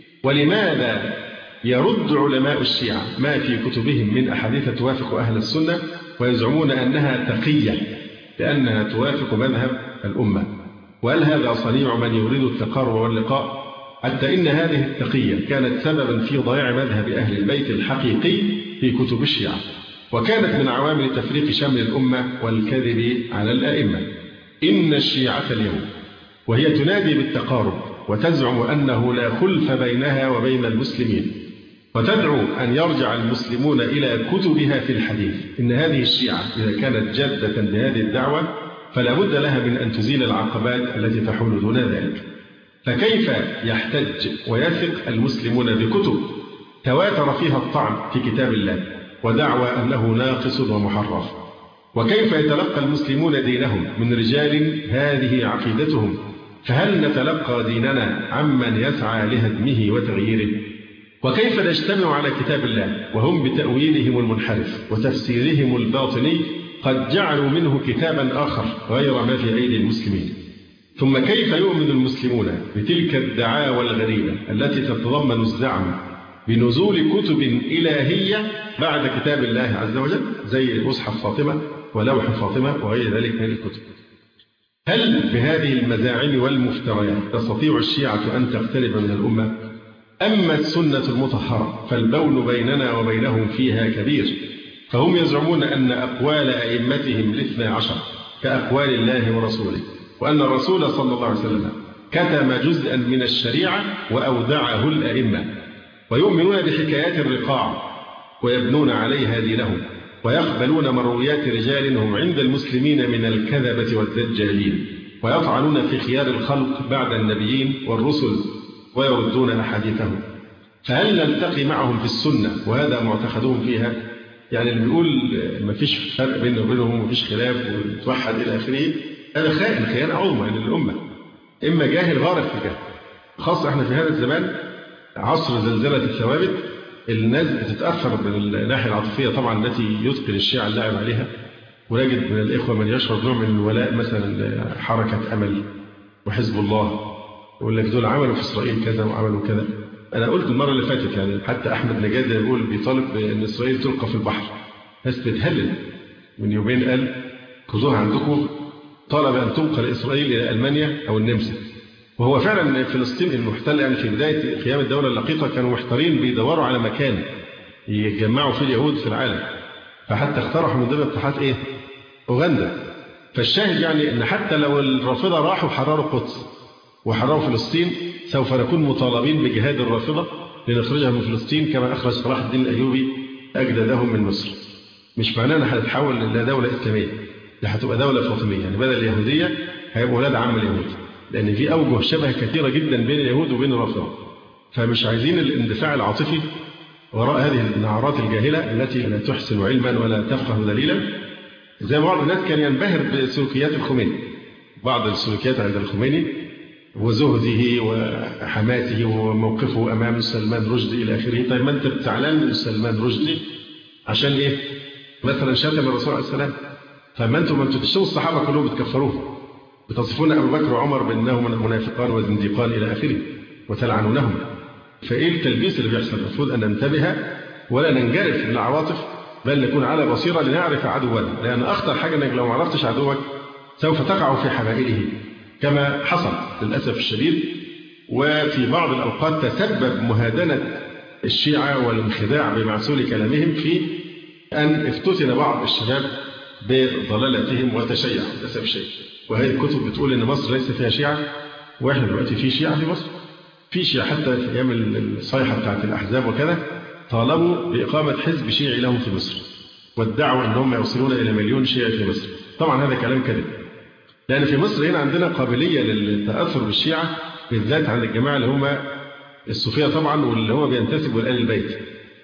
ولماذا يرد علماء الشيعة ما في كتبهم من أحاديث توافق أهل السنة ويزعمون أنها تقية لأنها توافق مذهب الأمة؟ وهل هذا صنيع من يريد التقارب واللقاء؟ حتى إن هذه التقية كانت سببا في ضياع مذهب أهل البيت الحقيقي في كتب الشيعة، وكانت من عوامل تفريق شمل الأمة والكذب على الأئمة. إن الشيعة اليوم وهي تنادي بالتقارب وتزعم أنه لا خلف بينها وبين المسلمين، وتدعو أن يرجع المسلمون إلى كتبها في الحديث. إن هذه الشيعة إذا كانت جادة بهذه الدعوة فلا بد لها من أن تزيل العقبات التي تحول دون ذلك. فكيف يحتج ويثق المسلمون بكتب تواتر فيها الطعن في كتاب الله ودعوى أنه ناقص ومحرف؟ وكيف يتلقى المسلمون دينهم من رجال هذه عقيدتهم؟ فهل نتلقى ديننا عمن يسعى لهدمه وتغييره؟ وكيف نجتمع على كتاب الله وهم بتأويلهم المنحرف وتفسيرهم الباطني قد جعلوا منه كتابا آخر غير ما في أيدي المسلمين؟ ثم كيف يؤمن المسلمون بتلك الدعاوى الغريبة التي تتضمن الزعم بنزول كتب إلهية بعد كتاب الله عز وجل زي مصحف فاطمة ولوح فاطمة وغير ذلك من الكتب؟ هل بهذه المزاعم والمفتريات تستطيع الشيعة أن تقترب من الأمة؟ أما السنة المطهرة فالبون بيننا وبينهم فيها كبير، فهم يزعمون أن أقوال أئمتهم الاثنى عشر كأقوال الله ورسوله، وأن الرسول صلى الله عليه وسلم كتم جزءا من الشريعة وأودعه الأئمة، ويؤمنون بحكايات الرقاع ويبنون عليها دينهم، ويقبلون مرويات رجال هم عند المسلمين من الكذبة والدجالين، ويطعنون في خيار الخلق بعد النبيين والرسل ويردون أحاديثهم. فهل نلتقي معهم في السنة وهذا معتقدهم فيها؟ يعني اللي بيقول ما فيش فرق بيننا وبينهم وما فيش خلاف وتوحد إلى آخره، هذا خائن خيانة عظمى للأمة، إما جاهل غارق في جهل. خاصة احنا في هذا الزمان عصر زلزلة الثوابت، الناس بتتأثر بالناحية العاطفية طبعا التي يتقن الشيعة اللعب عليها، ونجد من الإخوة من يشعر نوع من الولاء مثلا حركة أمل وحزب الله، يقول لك دول عملوا في إسرائيل كذا وعملوا كذا. أنا قلت المرة اللي فاتت يعني حتى أحمد نجاد يقول بيطالب بأن إسرائيل تلقى في البحر، ناس بتهلل من يومين قال خذوها عندكم، طالب أن تنقل إسرائيل إلى ألمانيا أو النمسا. وهو فعلا فلسطين المحتلة يعني في بداية قيام الدولة اللقيطة كانوا محتارين بيدوروا على مكان يجمعوا فيه اليهود في العالم، فحتى اقترحوا من ضمن اقتراحات إيه؟ أوغندا. فالشاهد يعني أن حتى لو الرافضة راحوا حرروا القدس وحرروا فلسطين سوف نكون مطالبين بجهاد الرافضة لنخرجها من فلسطين كما أخرج صلاح الدين الأيوبي أجدادهم من مصر. مش معناه أنها هتتحول إلى دولة إسلامية، ده هتبقى دولة فاطمية، يعني بدل اليهودية هيبقوا ولاد عم اليهود، لأن في أوجه شبه كثيرة جدا بين اليهود وبين الرافضة. فمش عايزين الاندفاع العاطفي وراء هذه النعرات الجاهلة التي لا تحسن علما ولا تفقه دليلا، زي بعض الناس كان ينبهر بسلوكيات الخميني، بعض السلوكيات عند الخميني وزهده وحماته وموقفه أمام سلمان رشدي إلى آخره. طيب ما أنت بتعلم من سلمان رشدي عشان إيه؟ مثلا شتم الرسول عليه السلام، فما أنتم تشتموا الصحابة كلهم بتكفروه، بتصفون أبو بكر وعمر بأنهم منافقان وزنديقان إلى آخره وتلعنونهم. فإيه التلبيس اللي بيحصل؟ المفروض أن ننتبه ولا ننجرف للعواطف، بل نكون على بصيرة لنعرف عدونا، لأن أخطر حاجة أنك لو ما عرفتش عدوك سوف تقع في حبائله كما حصل للأسف الشديد. وفي بعض الأوقات تسبب مهادنة الشيعة والانخداع بمعسول كلامهم في أن افتتن بعض الشباب بضلالتهم وتشيع للأسف الشديد. وهذه الكتب بتقول أن مصر ليس فيها شيعة، وإحنا دلوقتي في شيعة في مصر، في شيعة حتى في أيام الصيحة بتاعت الأحزاب وكذا طالبوا بإقامة حزب شيعي لهم في مصر، وادعوا أنهم يوصلون إلى 1,000,000 شيعي في مصر. طبعا هذا كلام كذب، لأن في مصر هنا عندنا قابلية للتأثر بالشيعة بالذات عند الجماعة اللي هم الصوفية طبعا، واللي هم بينتسبوا لآل البيت.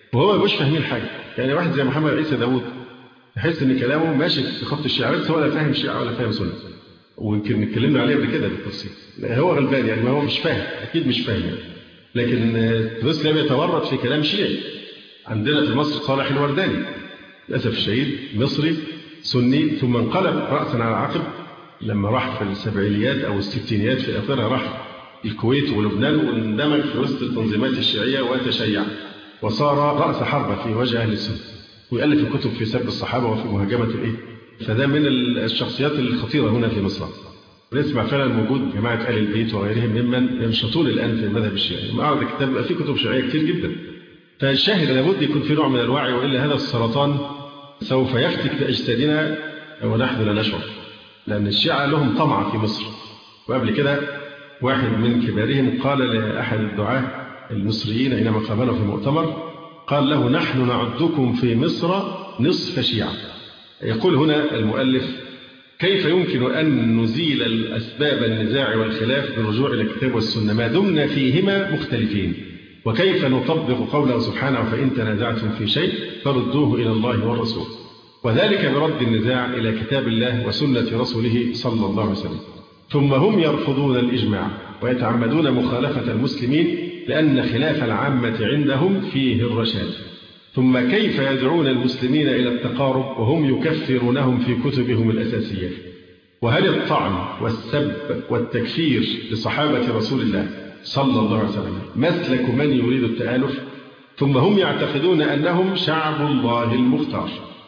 وهو مش فاهمين حاجة. يعني واحد زي محمد عيسى داوود تحس إن كلامه ماشي في خط الشيعة، بس هو لا فاهم شيعة ولا فاهم سنة. ويمكن اتكلمنا عليه قبل كده بالتفصيل. هو غلبان يعني، ما هو مش فاهم، أكيد مش فاهم يعني. لكن مسلم يتورط في كلام شيعي. عندنا في مصر صالح الورداني للأسف الشديد مصري سني، ثم انقلب رأسا على عقب لما راح في السبعينيات أو الستينيات في آخرها، راح الكويت ولبنان واندمج في وسط التنظيمات الشيعية وتشيع، وصار رأس حربة في وجه أهل السنة، ويألف الكتب في سب الصحابة وفي مهاجمة الإيه. فده من الشخصيات الخطيرة هنا في مصر. نسمع فعلا وجود جماعة آل البيت وغيرهم ممن ينشطون الآن في المذهب الشيعي. معرض الكتاب بقى فيه كتب شيعية كتير جدا. فالشاهد لابد يكون في نوع من الوعي، وإلا هذا السرطان سوف يفتك بأجسادنا ونحن لا نشعر. لأن الشيعة لهم طمع في مصر. وقبل كده واحد من كبارهم قال لأحد الدعاة المصريين حينما قابله في مؤتمر، قال له: نحن نعدكم في مصر نصف شيعة. يقول هنا المؤلف: كيف يمكن أن نزيل الأسباب النزاع والخلاف بالرجوع إلى الكتاب والسنة ما دمنا فيهما مختلفين؟ وكيف نطبق قوله سبحانه: فإن تنازعتم في شيء فردوه إلى الله والرسول؟ وذلك برد النزاع إلى كتاب الله وسنة رسوله صلى الله عليه وسلم. ثم هم يرفضون الإجماع ويتعمدون مخالفة المسلمين لأن خلاف العامة عندهم فيه الرشاد. ثم كيف يدعون المسلمين إلى التقارب وهم يكفرونهم في كتبهم الأساسية؟ وهل الطعن والسب والتكفير لصحابة رسول الله صلى الله عليه وسلم مسلك من يريد التآلف؟ ثم هم يعتقدون أنهم شعب الله المختار،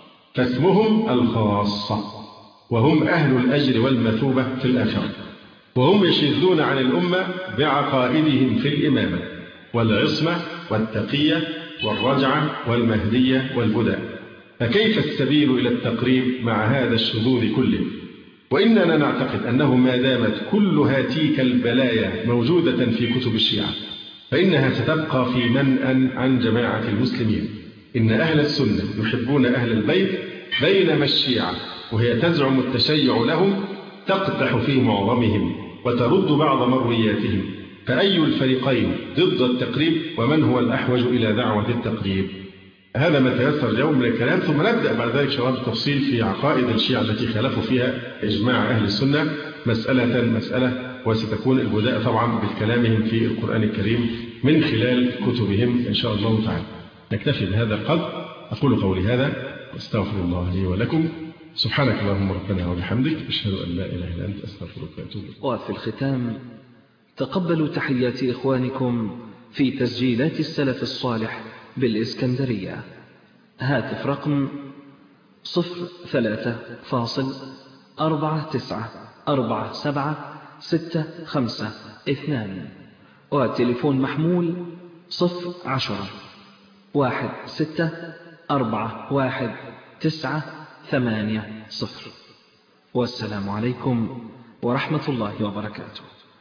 فاسمهم الخاصة، وهم أهل الأجر والمثوبة في الآخرة، وهم يشذون عن الأمة بعقائدهم في الإمامة والعصمة والتقية والرجعة والمهدية والهدى. فكيف السبيل إلى التقريب مع هذا الشذوذ كله؟ وإننا نعتقد أنه ما دامت كل هاتيك البلايا موجودة في كتب الشيعة فإنها ستبقى في منأى عن جماعة المسلمين. إن أهل السنة يحبون أهل البيت، بينما الشيعة وهي تزعم التشيع لهم تقدح في معظمهم وترد بعض مروياتهم. فأي الفريقين ضد التقريب، ومن هو الأحوج إلى دعوة التقريب؟ هذا ما تيسر اليوم من الكلام، ثم نبدأ بعد ذلك شباب التفصيل في عقائد الشيعة التي خالفوا فيها إجماع أهل السنة مسألة، وستكون البداية طبعا بكلامهم في القرآن الكريم من خلال كتبهم إن شاء الله تعالى. نكتفي بهذا القدر. أقول قولي هذا واستغفر الله لي ولكم. سبحانك اللهم ربنا وبحمدك، أشهد أن لا إله إلا أنت، أستغفرك وأتوب إليك. وفي الختام تقبلوا تحيات إخوانكم في تسجيلات السلف الصالح بالإسكندرية. هاتف رقم 03-494765، وتليفون محمول 010-16-41-980. والسلام عليكم ورحمة الله وبركاته.